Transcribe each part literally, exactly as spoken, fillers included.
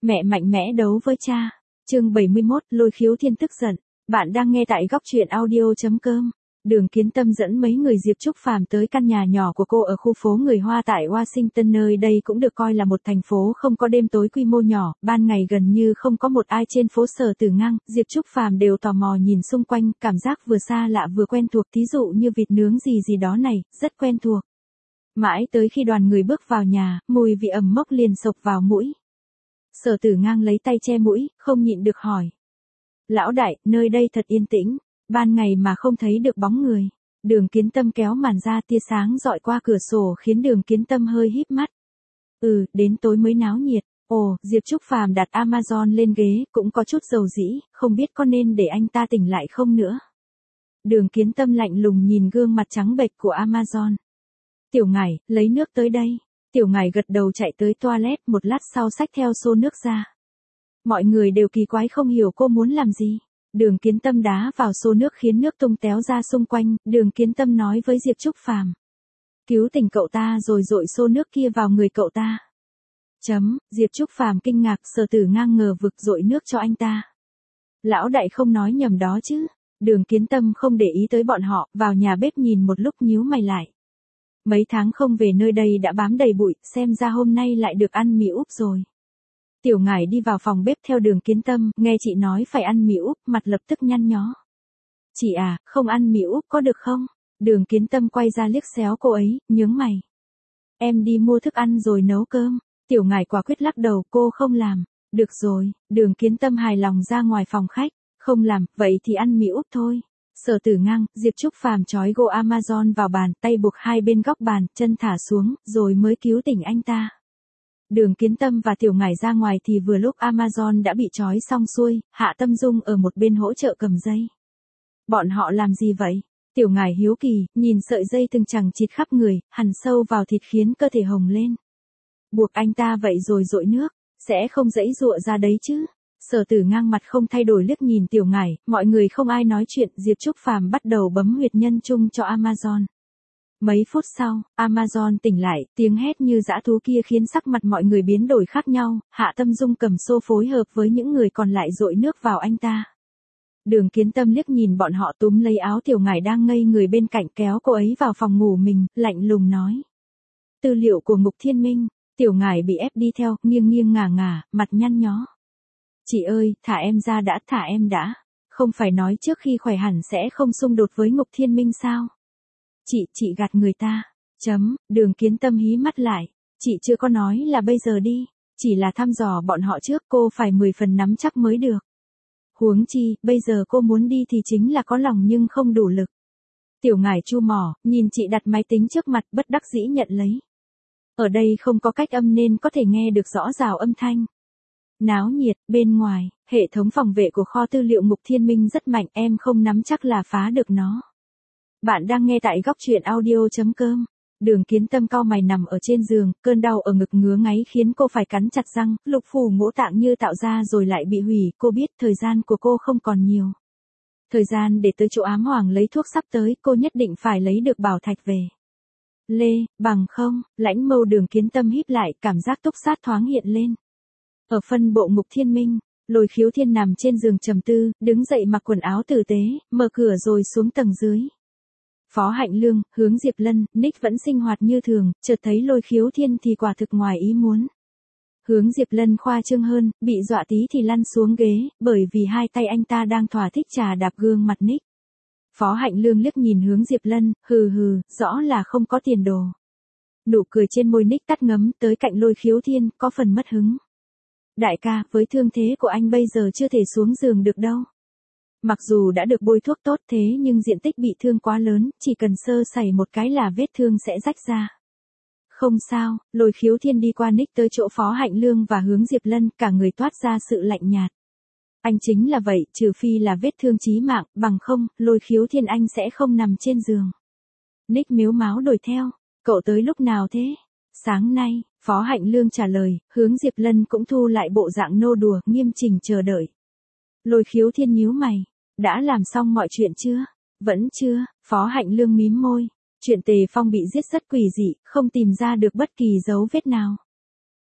Mẹ mạnh mẽ đấu với cha. Chương bảy mươi mốt, Lôi Khiếu Thiên tức giận. Bạn đang nghe tại góc truyện audio chấm com. Đường Kiến Tâm dẫn mấy người Diệp Trúc Phàm tới căn nhà nhỏ của cô ở khu phố người Hoa tại Washington, nơi đây cũng được coi là một thành phố không có đêm tối quy mô nhỏ, ban ngày gần như không có một ai trên phố Sở Tử Ngang, Diệp Trúc Phàm đều tò mò nhìn xung quanh, cảm giác vừa xa lạ vừa quen thuộc, thí dụ như vịt nướng gì gì đó này, rất quen thuộc. Mãi tới khi đoàn người bước vào nhà, mùi vị ẩm mốc liền xộc vào mũi. Sở Tử Ngang lấy tay che mũi, không nhịn được hỏi. Lão đại, nơi đây thật yên tĩnh, ban ngày mà không thấy được bóng người. Đường Kiến Tâm kéo màn ra, tia sáng dọi qua cửa sổ khiến Đường Kiến Tâm hơi híp mắt. Ừ, đến tối mới náo nhiệt. Ồ, Diệp Trúc Phàm đặt Amazon lên ghế, cũng có chút dầu dĩ, không biết có nên để anh ta tỉnh lại không nữa. Đường Kiến Tâm lạnh lùng nhìn gương mặt trắng bệch của Amazon. Tiểu Ngải, lấy nước tới đây. Tiểu Ngải gật đầu chạy tới toilet, một lát sau xách theo xô nước ra. Mọi người đều kỳ quái không hiểu cô muốn làm gì. Đường Kiến Tâm đá vào xô nước khiến nước tung téo ra xung quanh, Đường Kiến Tâm nói với Diệp Trúc Phàm. Cứu tỉnh cậu ta rồi dội xô nước kia vào người cậu ta. Chấm, Diệp Trúc Phàm kinh ngạc, Sở Tử Ngang ngờ vực dội nước cho anh ta. Lão đại không nói nhầm đó chứ. Đường Kiến Tâm không để ý tới bọn họ, vào nhà bếp nhìn một lúc nhíu mày lại. Mấy tháng không về nơi đây đã bám đầy bụi, xem ra hôm nay lại được ăn mì úp rồi. Tiểu Ngải đi vào phòng bếp theo Đường Kiến Tâm, nghe chị nói phải ăn mì úp, mặt lập tức nhăn nhó. Chị à, không ăn mì úp có được không? Đường Kiến Tâm quay ra liếc xéo cô ấy, nhướng mày. Em đi mua thức ăn rồi nấu cơm. Tiểu Ngải quả quyết lắc đầu, cô không làm. Được rồi, Đường Kiến Tâm hài lòng ra ngoài phòng khách. Không làm, vậy thì ăn mì úp thôi. Sở Tử Ngang, Diệp Trúc Phàm trói gô Amazon vào bàn, tay buộc hai bên góc bàn, chân thả xuống, rồi mới cứu tỉnh anh ta. Đường Kiến Tâm và Tiểu Ngải ra ngoài thì vừa lúc Amazon đã bị trói xong xuôi, Hạ Tâm Dung ở một bên hỗ trợ cầm dây. Bọn họ làm gì vậy? Tiểu Ngải hiếu kỳ, nhìn sợi dây từng chằng chịt khắp người, hằn sâu vào thịt khiến cơ thể hồng lên. Buộc anh ta vậy rồi dội nước, sẽ không giãy giụa ra đấy chứ? Sở Tử Ngang mặt không thay đổi liếc nhìn Tiểu Ngải, mọi người không ai nói chuyện, Diệp Trúc Phàm bắt đầu bấm huyệt nhân chung cho Amazon. Mấy phút sau, Amazon tỉnh lại, tiếng hét như dã thú kia khiến sắc mặt mọi người biến đổi khác nhau, Hạ Tâm Dung cầm xô phối hợp với những người còn lại dội nước vào anh ta. Đường Kiến Tâm liếc nhìn bọn họ túm lấy áo Tiểu Ngải đang ngây người bên cạnh, kéo cô ấy vào phòng ngủ mình, lạnh lùng nói. Tư liệu của Ngục Thiên Minh. Tiểu Ngải bị ép đi theo, nghiêng nghiêng ngả ngả, mặt nhăn nhó. Chị ơi, thả em ra đã, thả em đã. Không phải nói trước khi khỏe hẳn sẽ không xung đột với Ngục Thiên Minh sao? Chị, chị gạt người ta. Chấm, Đường Kiến Tâm hí mắt lại. Chị chưa có nói là bây giờ đi. Chỉ là thăm dò bọn họ trước, cô phải mười phần nắm chắc mới được. Huống chi, bây giờ cô muốn đi thì chính là có lòng nhưng không đủ lực. Tiểu Ngải chu mỏ, nhìn chị đặt máy tính trước mặt, bất đắc dĩ nhận lấy. Ở đây không có cách âm nên có thể nghe được rõ rào âm thanh. Náo nhiệt, bên ngoài, hệ thống phòng vệ của kho tư liệu Ngục Thiên Minh rất mạnh, em không nắm chắc là phá được nó. Bạn đang nghe tại góc truyện audio chấm com. Đường Kiến Tâm cau mày nằm ở trên giường, cơn đau ở ngực ngứa ngáy khiến cô phải cắn chặt răng, lục phủ ngũ tạng như tạo ra rồi lại bị hủy, cô biết thời gian của cô không còn nhiều. Thời gian để tới chỗ ám hoàng lấy thuốc sắp tới, cô nhất định phải lấy được bảo thạch về. Lê, bằng không, lãnh mâu Đường Kiến Tâm híp lại, cảm giác túc sát thoáng hiện lên. Ở phân bộ Ngục Thiên Minh, Lôi Khiếu Thiên nằm trên giường trầm tư, đứng dậy mặc quần áo tử tế, mở cửa rồi xuống tầng dưới. Phó Hạnh Lương, Hướng Diệp Lân, Nick vẫn sinh hoạt như thường, chợt thấy Lôi Khiếu Thiên thì quả thực ngoài ý muốn. Hướng Diệp Lân khoa trương hơn, bị dọa tí thì lăn xuống ghế, bởi vì hai tay anh ta đang thỏa thích trà đạp gương mặt Nick. Phó Hạnh Lương liếc nhìn Hướng Diệp Lân, hừ hừ, rõ là không có tiền đồ. Nụ cười trên môi Nick tắt ngấm, tới cạnh Lôi Khiếu Thiên, có phần mất hứng. Đại ca, với thương thế của anh bây giờ chưa thể xuống giường được đâu. Mặc dù đã được bôi thuốc tốt thế nhưng diện tích bị thương quá lớn, chỉ cần sơ sẩy một cái là vết thương sẽ rách ra. Không sao, Lôi Khiếu Thiên đi qua Nick tới chỗ Phó Hạnh Lương và Hướng Diệp Lân, cả người toát ra sự lạnh nhạt. Anh chính là vậy, trừ phi là vết thương chí mạng, bằng không, Lôi Khiếu Thiên anh sẽ không nằm trên giường. Nick mếu máo đuổi theo, cậu tới lúc nào thế? Sáng nay, Phó Hạnh Lương trả lời, Hướng Diệp Lân cũng thu lại bộ dạng nô đùa, nghiêm chỉnh chờ đợi. Lôi Khiếu Thiên nhíu mày, đã làm xong mọi chuyện chưa? Vẫn chưa, Phó Hạnh Lương mím môi. Chuyện Tề Phong bị giết rất quỷ dị, không tìm ra được bất kỳ dấu vết nào.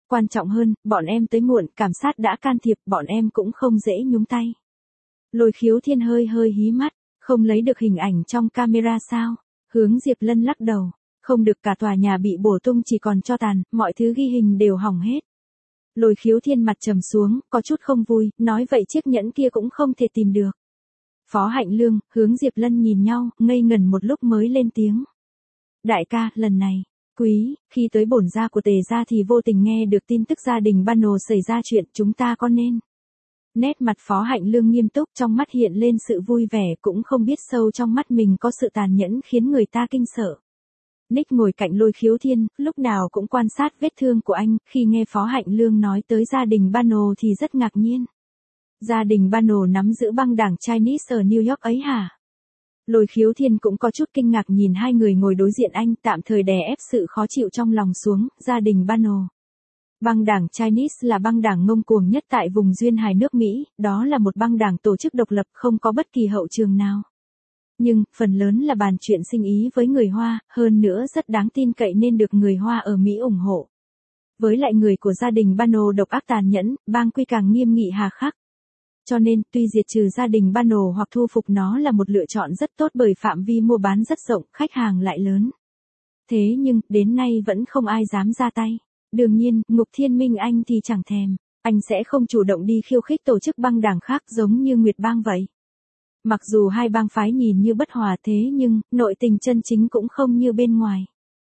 Quan trọng hơn, bọn em tới muộn, cảm sát đã can thiệp, bọn em cũng không dễ nhúng tay. Lôi Khiếu Thiên hơi hơi hí mắt, không lấy được hình ảnh trong camera sao? Hướng Diệp Lân lắc đầu, không được, cả tòa nhà bị bổ tung chỉ còn tro tàn, mọi thứ ghi hình đều hỏng hết. Lôi Khiếu Thiên mặt trầm xuống, có chút không vui, nói vậy chiếc nhẫn kia cũng không thể tìm được. Phó Hạnh Lương, Hướng Diệp Lân nhìn nhau, ngây ngẩn một lúc mới lên tiếng. Đại ca, lần này, quý, khi tới bổn gia của Tề gia thì vô tình nghe được tin tức gia đình Bano xảy ra chuyện, chúng ta có nên. Nét mặt Phó Hạnh Lương nghiêm túc, trong mắt hiện lên sự vui vẻ, cũng không biết sâu trong mắt mình có sự tàn nhẫn khiến người ta kinh sợ. Nick ngồi cạnh Lôi Khiếu Thiên, lúc nào cũng quan sát vết thương của anh, khi nghe Phó Hạnh Lương nói tới gia đình Bano thì rất ngạc nhiên. Gia đình Bano nắm giữ băng đảng Chinese ở New York ấy hả? Lôi Khiếu Thiên cũng có chút kinh ngạc nhìn hai người ngồi đối diện anh, tạm thời đè ép sự khó chịu trong lòng xuống. Gia đình Bano. Băng đảng Chinese là băng đảng ngông cuồng nhất tại vùng duyên hải nước Mỹ, đó là một băng đảng tổ chức độc lập không có bất kỳ hậu trường nào. Nhưng, phần lớn là bàn chuyện sinh ý với người Hoa, hơn nữa rất đáng tin cậy nên được người Hoa ở Mỹ ủng hộ. Với lại người của gia đình Bano độc ác tàn nhẫn, bang quy càng nghiêm nghị hà khắc. Cho nên, tuy diệt trừ gia đình Bano hoặc thu phục nó là một lựa chọn rất tốt bởi phạm vi mua bán rất rộng, khách hàng lại lớn. Thế nhưng, đến nay vẫn không ai dám ra tay. Đương nhiên, Ngục Thiên Minh anh thì chẳng thèm. Anh sẽ không chủ động đi khiêu khích tổ chức băng đảng khác giống như Nguyệt Bang vậy. Mặc dù hai bang phái nhìn như bất hòa thế nhưng, nội tình chân chính cũng không như bên ngoài.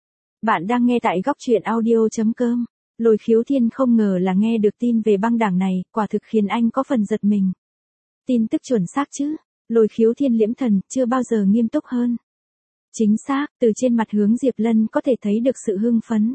Bạn đang nghe tại góc truyện audio chấm com. Lôi Khiếu Thiên không ngờ là nghe được tin về băng đảng này, quả thực khiến anh có phần giật mình. Tin tức chuẩn xác chứ? Lôi Khiếu Thiên liễm thần, chưa bao giờ nghiêm túc hơn. Chính xác, từ trên mặt Hướng Diệp Lân có thể thấy được sự hưng phấn.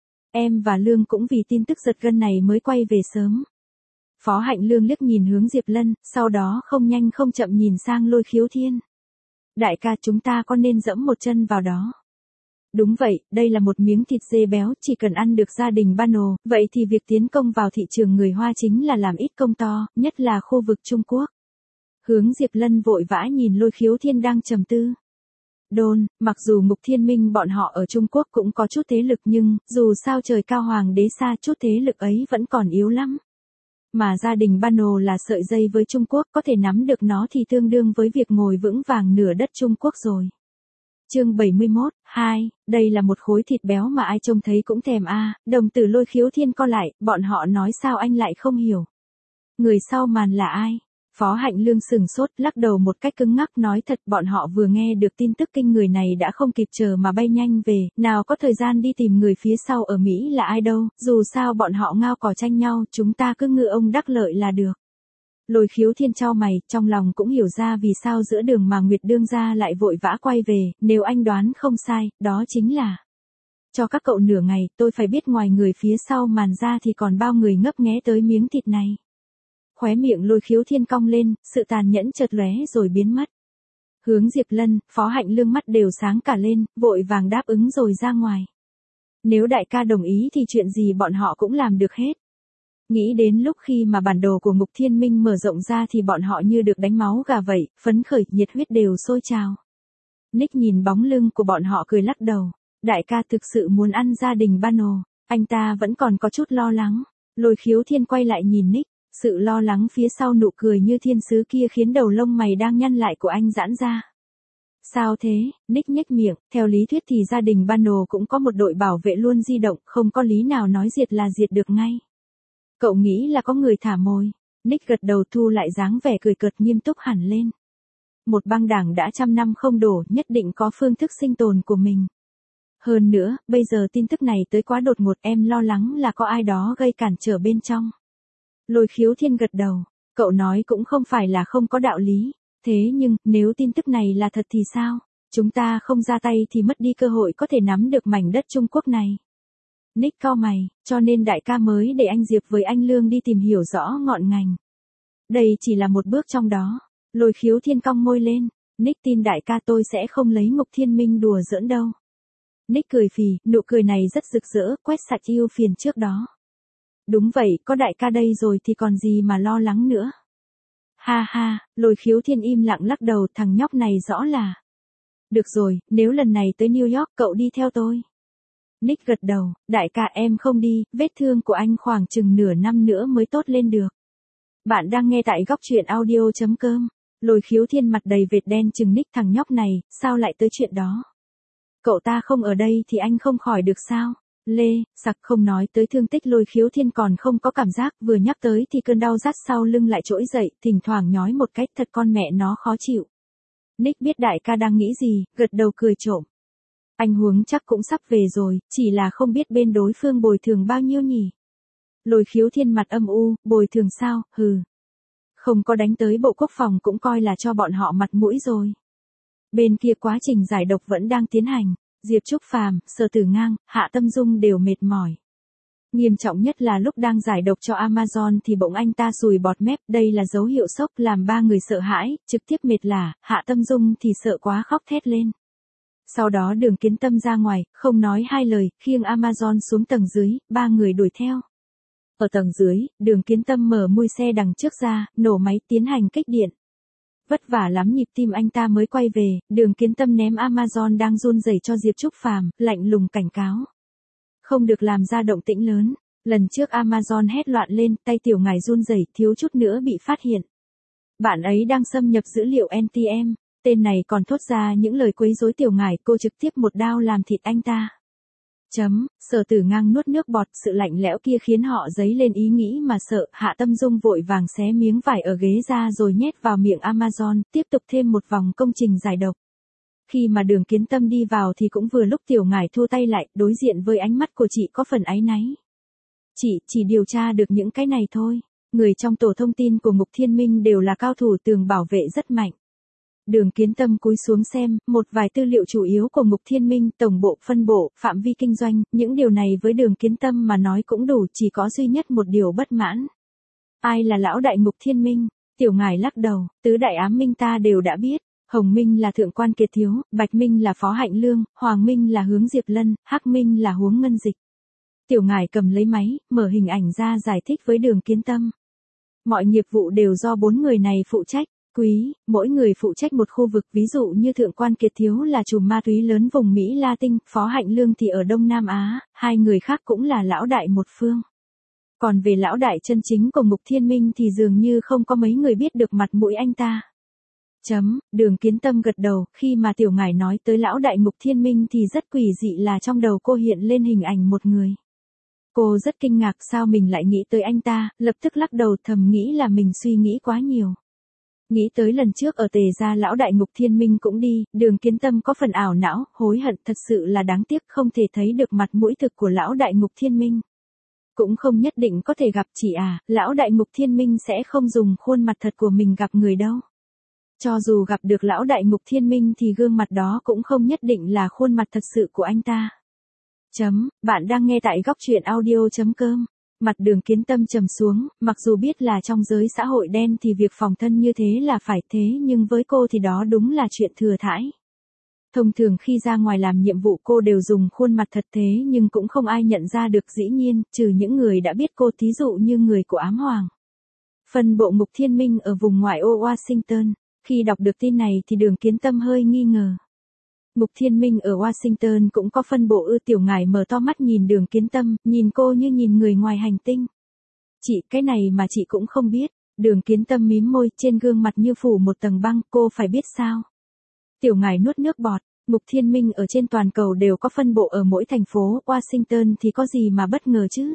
Em và Lương cũng vì tin tức giật gân này mới quay về sớm. Phó Hạnh Lương liếc nhìn Hướng Diệp Lân, sau đó không nhanh không chậm nhìn sang Lôi Khiếu Thiên. Đại ca, chúng ta có nên dẫm một chân vào đó? Đúng vậy, đây là một miếng thịt dê béo, chỉ cần ăn được gia đình Bano, vậy thì việc tiến công vào thị trường người Hoa chính là làm ít công to, nhất là khu vực Trung Quốc. Hướng Diệp Lân vội vã nhìn Lôi Khiếu Thiên đang trầm tư. Đôn, mặc dù Ngục Thiên Minh bọn họ ở Trung Quốc cũng có chút thế lực nhưng, dù sao trời cao hoàng đế xa, chút thế lực ấy vẫn còn yếu lắm. Mà gia đình Bano là sợi dây với Trung Quốc, có thể nắm được nó thì tương đương với việc ngồi vững vàng nửa đất Trung Quốc rồi. Chương bảy mươi mốt, hai, đây là một khối thịt béo mà ai trông thấy cũng thèm a. À, đồng tử Lôi Khiếu Thiên co lại, bọn họ nói sao anh lại không hiểu. Người sau màn là ai? Phó Hạnh Lương sừng sốt, lắc đầu một cách cứng ngắc, nói thật, bọn họ vừa nghe được tin tức kinh người này đã không kịp chờ mà bay nhanh về, nào có thời gian đi tìm người phía sau ở Mỹ là ai đâu, dù sao bọn họ ngao cò tranh nhau, chúng ta cứ ngựa ông đắc lợi là được. Lôi Khiếu Thiên chau mày, trong lòng cũng hiểu ra vì sao giữa đường mà Nguyệt đương gia lại vội vã quay về, nếu anh đoán không sai, đó chính là cho các cậu nửa ngày, tôi phải biết ngoài người phía sau màn ra thì còn bao người ngấp nghé tới miếng thịt này. Khóe miệng Lôi Khiếu Thiên cong lên, sự tàn nhẫn chợt lóe rồi biến mất. Hướng Diệp Lân, Phó Hạnh Lương mắt đều sáng cả lên, vội vàng đáp ứng rồi ra ngoài. Nếu đại ca đồng ý thì chuyện gì bọn họ cũng làm được hết. Nghĩ đến lúc khi mà bản đồ của Ngục Thiên Minh mở rộng ra thì bọn họ như được đánh máu gà vậy, phấn khởi, nhiệt huyết đều sôi trào. Nick nhìn bóng lưng của bọn họ cười lắc đầu. Đại ca thực sự muốn ăn gia đình Bano, anh ta vẫn còn có chút lo lắng. Lôi Khiếu Thiên quay lại nhìn Nick, sự lo lắng phía sau nụ cười như thiên sứ kia khiến đầu lông mày đang nhăn lại của anh giãn ra. Sao thế? Nick nhếch miệng, theo lý thuyết thì gia đình Bano cũng có một đội bảo vệ luôn di động, không có lý nào nói diệt là diệt được ngay. Cậu nghĩ là có người thả mồi? Nick gật đầu, thu lại dáng vẻ cười cợt, nghiêm túc hẳn lên. Một băng đảng đã trăm năm không đổ, nhất định có phương thức sinh tồn của mình. Hơn nữa, bây giờ tin tức này tới quá đột ngột, em lo lắng là có ai đó gây cản trở bên trong. Lôi Khiếu Thiên gật đầu, cậu nói cũng không phải là không có đạo lý. Thế nhưng, nếu tin tức này là thật thì sao? Chúng ta không ra tay thì mất đi cơ hội có thể nắm được mảnh đất Trung Quốc này. Nick cau mày, cho nên đại ca mới để anh Diệp với anh Lương đi tìm hiểu rõ ngọn ngành. Đây chỉ là một bước trong đó. Lôi Khiếu Thiên cong môi lên. Nick tin đại ca tôi sẽ không lấy Ngục Thiên Minh đùa giỡn đâu. Nick cười phì, nụ cười này rất rực rỡ, quét sạch ưu phiền trước đó. Đúng vậy, có đại ca đây rồi thì còn gì mà lo lắng nữa. Ha ha, Lôi Khiếu Thiên im lặng lắc đầu, thằng nhóc này rõ là. Được rồi, nếu lần này tới New York cậu đi theo tôi. Nick gật đầu, đại ca em không đi, vết thương của anh khoảng chừng nửa năm nữa mới tốt lên được. Bạn đang nghe tại góc truyện audio.com. Lôi Khiếu Thiên mặt đầy vệt đen chừng Nick, thằng nhóc này, sao lại tới chuyện đó? Cậu ta không ở đây thì anh không khỏi được sao? Lê, sặc không nói tới thương tích Lôi Khiếu Thiên còn không có cảm giác, vừa nhắc tới thì cơn đau rát sau lưng lại trỗi dậy, thỉnh thoảng nhói một cách thật con mẹ nó khó chịu. Nick biết đại ca đang nghĩ gì, gật đầu cười trộm. Anh Huống chắc cũng sắp về rồi, chỉ là không biết bên đối phương bồi thường bao nhiêu nhỉ? Lôi Khiếu Thiên mặt âm u, bồi thường sao, hừ. Không có đánh tới Bộ Quốc phòng cũng coi là cho bọn họ mặt mũi rồi. Bên kia quá trình giải độc vẫn đang tiến hành, Diệp Trúc Phàm, Sở Tử Ngang, Hạ Tâm Dung đều mệt mỏi. Nghiêm trọng nhất là lúc đang giải độc cho Amazon thì bỗng anh ta sùi bọt mép, đây là dấu hiệu sốc làm ba người sợ hãi, trực tiếp mệt lả, Hạ Tâm Dung thì sợ quá khóc thét lên. Sau đó Đường Kiến Tâm ra ngoài, không nói hai lời, khiêng Amazon xuống tầng dưới, ba người đuổi theo. Ở tầng dưới, Đường Kiến Tâm mở mui xe đằng trước ra, nổ máy tiến hành kích điện. Vất vả lắm nhịp tim anh ta mới quay về, Đường Kiến Tâm ném Amazon đang run rẩy cho Diệp Trúc Phàm, lạnh lùng cảnh cáo. Không được làm ra động tĩnh lớn, lần trước Amazon hét loạn lên, tay tiểu ngải run rẩy, thiếu chút nữa bị phát hiện. Bạn ấy đang xâm nhập dữ liệu en tê em, tên này còn thốt ra những lời quấy rối tiểu ngải, cô trực tiếp một đao làm thịt anh ta. Chấm, Sở Tử Ngang nuốt nước bọt, sự lạnh lẽo kia khiến họ dấy lên ý nghĩ mà sợ, Hạ Tâm Dung vội vàng xé miếng vải ở ghế ra rồi nhét vào miệng Amazon, tiếp tục thêm một vòng công trình giải độc. Khi mà Đường Kiến Tâm đi vào thì cũng vừa lúc tiểu ngải thu tay lại, đối diện với ánh mắt của chị có phần áy náy. Chị chỉ điều tra được những cái này thôi, người trong tổ thông tin của Ngục Thiên Minh đều là cao thủ tường bảo vệ rất mạnh. Đường Kiến Tâm cúi xuống xem, một vài tư liệu chủ yếu của Ngục Thiên Minh, tổng bộ, phân bộ, phạm vi kinh doanh, những điều này với Đường Kiến Tâm mà nói cũng đủ, chỉ có duy nhất một điều bất mãn. Ai là lão đại Ngục Thiên Minh? Tiểu ngải lắc đầu, tứ đại ám minh ta đều đã biết, Hồng Minh là Thượng quan Kiệt Thiếu, Bạch Minh là Phó Hạnh Lương, Hoàng Minh là Hướng Diệp Lân, Hắc Minh là Huống Ngân Dịch. Tiểu ngải cầm lấy máy, mở hình ảnh ra giải thích với Đường Kiến Tâm. Mọi nghiệp vụ đều do bốn người này phụ trách. Quý, mỗi người phụ trách một khu vực, ví dụ như Thượng quan Kiệt Thiếu là trùm ma túy lớn vùng Mỹ Latin, Phó Hạnh Lương thì ở Đông Nam Á, hai người khác cũng là lão đại một phương. Còn về lão đại chân chính của Ngục Thiên Minh thì dường như không có mấy người biết được mặt mũi anh ta. Chấm, Đường Kiến Tâm gật đầu, khi mà tiểu ngải nói tới lão đại Ngục Thiên Minh thì rất quỷ dị là trong đầu cô hiện lên hình ảnh một người. Cô rất kinh ngạc sao mình lại nghĩ tới anh ta, lập tức lắc đầu thầm nghĩ là mình suy nghĩ quá nhiều. Nghĩ tới lần trước ở Tề gia lão đại Ngục Thiên Minh cũng đi, Đường Kiến Tâm có phần ảo não, hối hận, thật sự là đáng tiếc không thể thấy được mặt mũi thực của lão đại Ngục Thiên Minh. Cũng không nhất định có thể gặp, chị à, lão đại Ngục Thiên Minh sẽ không dùng khuôn mặt thật của mình gặp người đâu. Cho dù gặp được lão đại Ngục Thiên Minh thì gương mặt đó cũng không nhất định là khuôn mặt thật sự của anh ta. Chấm, bạn đang nghe tại góc truyện audio.com. Mặt Đường Kiến Tâm trầm xuống, mặc dù biết là trong giới xã hội đen thì việc phòng thân như thế là phải thế nhưng với cô thì đó đúng là chuyện thừa thãi. Thông thường khi ra ngoài làm nhiệm vụ cô đều dùng khuôn mặt thật thế nhưng cũng không ai nhận ra được, dĩ nhiên, trừ những người đã biết cô, thí dụ như người của Ám Hoàng. Phân bộ Ngục Thiên Minh ở vùng ngoại ô Washington, khi đọc được tin này thì Đường Kiến Tâm hơi nghi ngờ. Ngục Thiên Minh ở Washington cũng có phân bộ ư? Tiểu ngải mở to mắt nhìn Đường Kiến Tâm, nhìn cô như nhìn người ngoài hành tinh. Chị, cái này mà chị cũng không biết. Đường Kiến Tâm mím môi, trên gương mặt như phủ một tầng băng, cô phải biết sao? Tiểu ngải nuốt nước bọt, Ngục Thiên Minh ở trên toàn cầu đều có phân bộ ở mỗi thành phố, Washington thì có gì mà bất ngờ chứ?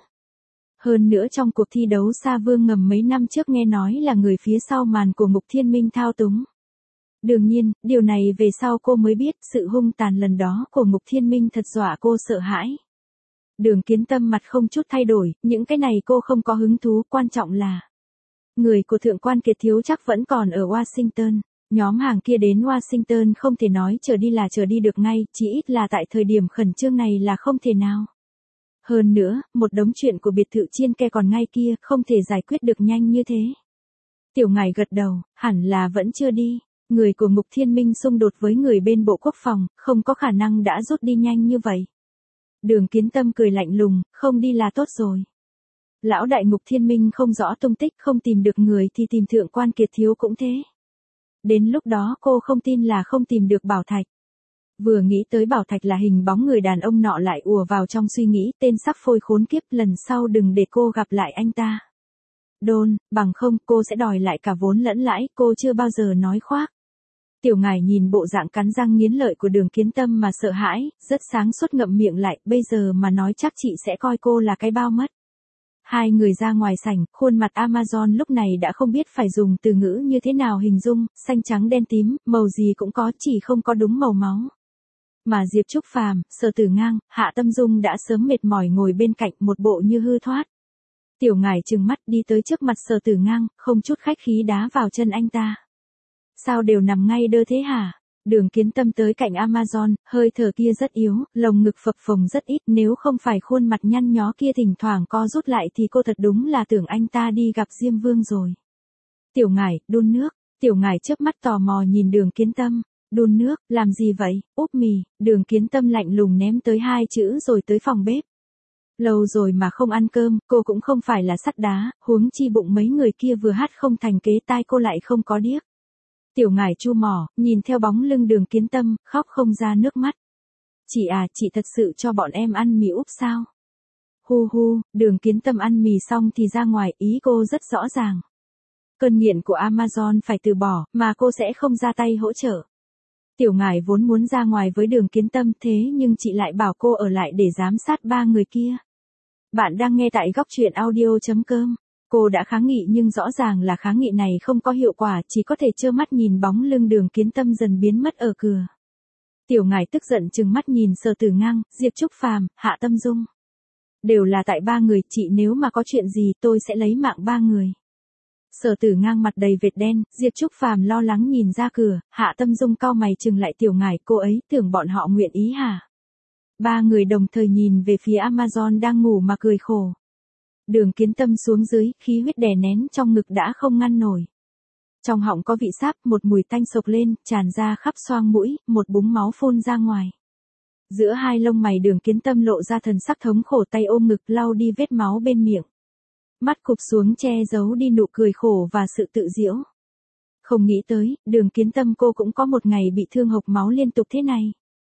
Hơn nữa trong cuộc thi đấu Sa Vương ngầm mấy năm trước nghe nói là người phía sau màn của Ngục Thiên Minh thao túng. Đương nhiên, điều này về sau cô mới biết, sự hung tàn lần đó của Ngục Thiên Minh thật dọa cô sợ hãi. Đường Kiến Tâm mặt không chút thay đổi, những cái này cô không có hứng thú, quan trọng là người của Thượng quan Kiệt Thiếu chắc vẫn còn ở Washington. Nhóm hàng kia đến Washington không thể nói chờ đi là chờ đi được ngay, chỉ ít là tại thời điểm khẩn trương này là không thể nào. Hơn nữa, một đống chuyện của biệt thự Chiên Ke còn ngay kia, không thể giải quyết được nhanh như thế. Tiểu ngải gật đầu, hẳn là vẫn chưa đi. Người của Ngục Thiên Minh xung đột với người bên Bộ Quốc phòng, không có khả năng đã rút đi nhanh như vậy. Đường Kiến Tâm cười lạnh lùng, không đi là tốt rồi. Lão đại Ngục Thiên Minh không rõ tung tích, không tìm được người thì tìm Thượng quan Kiệt Thiếu cũng thế. Đến lúc đó cô không tin là không tìm được bảo thạch. Vừa nghĩ tới Bảo Thạch là hình bóng người đàn ông nọ lại ùa vào trong suy nghĩ, tên sắc phôi khốn kiếp, lần sau đừng để cô gặp lại anh ta. Đôn, bằng không cô sẽ đòi lại cả vốn lẫn lãi, cô chưa bao giờ nói khoác. Tiểu Ngải nhìn bộ dạng cắn răng nghiến lợi của Đường Kiến Tâm mà sợ hãi, rất sáng suốt ngậm miệng lại, bây giờ mà nói chắc chị sẽ coi cô là cái bao mất. Hai người ra ngoài sảnh, khuôn mặt Amazon lúc này đã không biết phải dùng từ ngữ như thế nào hình dung, xanh trắng đen tím, màu gì cũng có, chỉ không có đúng màu máu. Mà Diệp Trúc Phàm, Sở Tử Ngang, Hạ Tâm Dung đã sớm mệt mỏi ngồi bên cạnh, một bộ như hư thoát. Tiểu Ngải trừng mắt đi tới trước mặt Sở Tử Ngang, không chút khách khí đá vào chân anh ta. Sao đều nằm ngay đơ thế hả? Đường Kiến Tâm tới cạnh Amazon, hơi thở kia rất yếu, lồng ngực phập phồng rất ít, nếu không phải khuôn mặt nhăn nhó kia thỉnh thoảng co rút lại thì cô thật đúng là tưởng anh ta đi gặp Diêm Vương rồi. Tiểu Ngải, đun nước. Tiểu Ngải chớp mắt tò mò nhìn Đường Kiến Tâm. Đun nước, làm gì vậy? Úp mì. Đường Kiến Tâm lạnh lùng ném tới hai chữ rồi tới phòng bếp. Lâu rồi mà không ăn cơm, cô cũng không phải là sắt đá, huống chi bụng mấy người kia vừa hát không thành kế, tai cô lại không có điếc. Tiểu Ngải chu mỏ, nhìn theo bóng lưng Đường Kiến Tâm, khóc không ra nước mắt. Chị à, chị thật sự cho bọn em ăn mì úp sao? Hu hu, Đường Kiến Tâm ăn mì xong thì ra ngoài, ý cô rất rõ ràng. Cơn nghiện của Amazon phải từ bỏ, mà cô sẽ không ra tay hỗ trợ. Tiểu Ngải vốn muốn ra ngoài với Đường Kiến Tâm, thế nhưng chị lại bảo cô ở lại để giám sát ba người kia. Bạn đang nghe tại góc truyện audio chấm com. Cô đã kháng nghị nhưng rõ ràng là kháng nghị này không có hiệu quả, chỉ có thể trơ mắt nhìn bóng lưng Đường Kiến Tâm dần biến mất ở cửa. Tiểu Ngải tức giận trừng mắt nhìn Sở Tử Ngang, Diệp Trúc Phàm, Hạ Tâm Dung. Đều là tại ba người, chị nếu mà có chuyện gì tôi sẽ lấy mạng ba người. Sở Tử Ngang mặt đầy vệt đen, Diệp Trúc Phàm lo lắng nhìn ra cửa, Hạ Tâm Dung cau mày trừng lại Tiểu Ngải, cô ấy tưởng bọn họ nguyện ý hả? Ba người đồng thời nhìn về phía Amazon đang ngủ mà cười khổ. Đường Kiến Tâm xuống dưới, khí huyết đè nén trong ngực đã không ngăn nổi. Trong họng có vị sáp, một mùi tanh sộc lên, tràn ra khắp xoang mũi, một búng máu phun ra ngoài. Giữa hai lông mày Đường Kiến Tâm lộ ra thần sắc thống khổ, tay ôm ngực lau đi vết máu bên miệng. Mắt cụp xuống che giấu đi nụ cười khổ và sự tự giễu. Không nghĩ tới, Đường Kiến Tâm cô cũng có một ngày bị thương hộc máu liên tục thế này.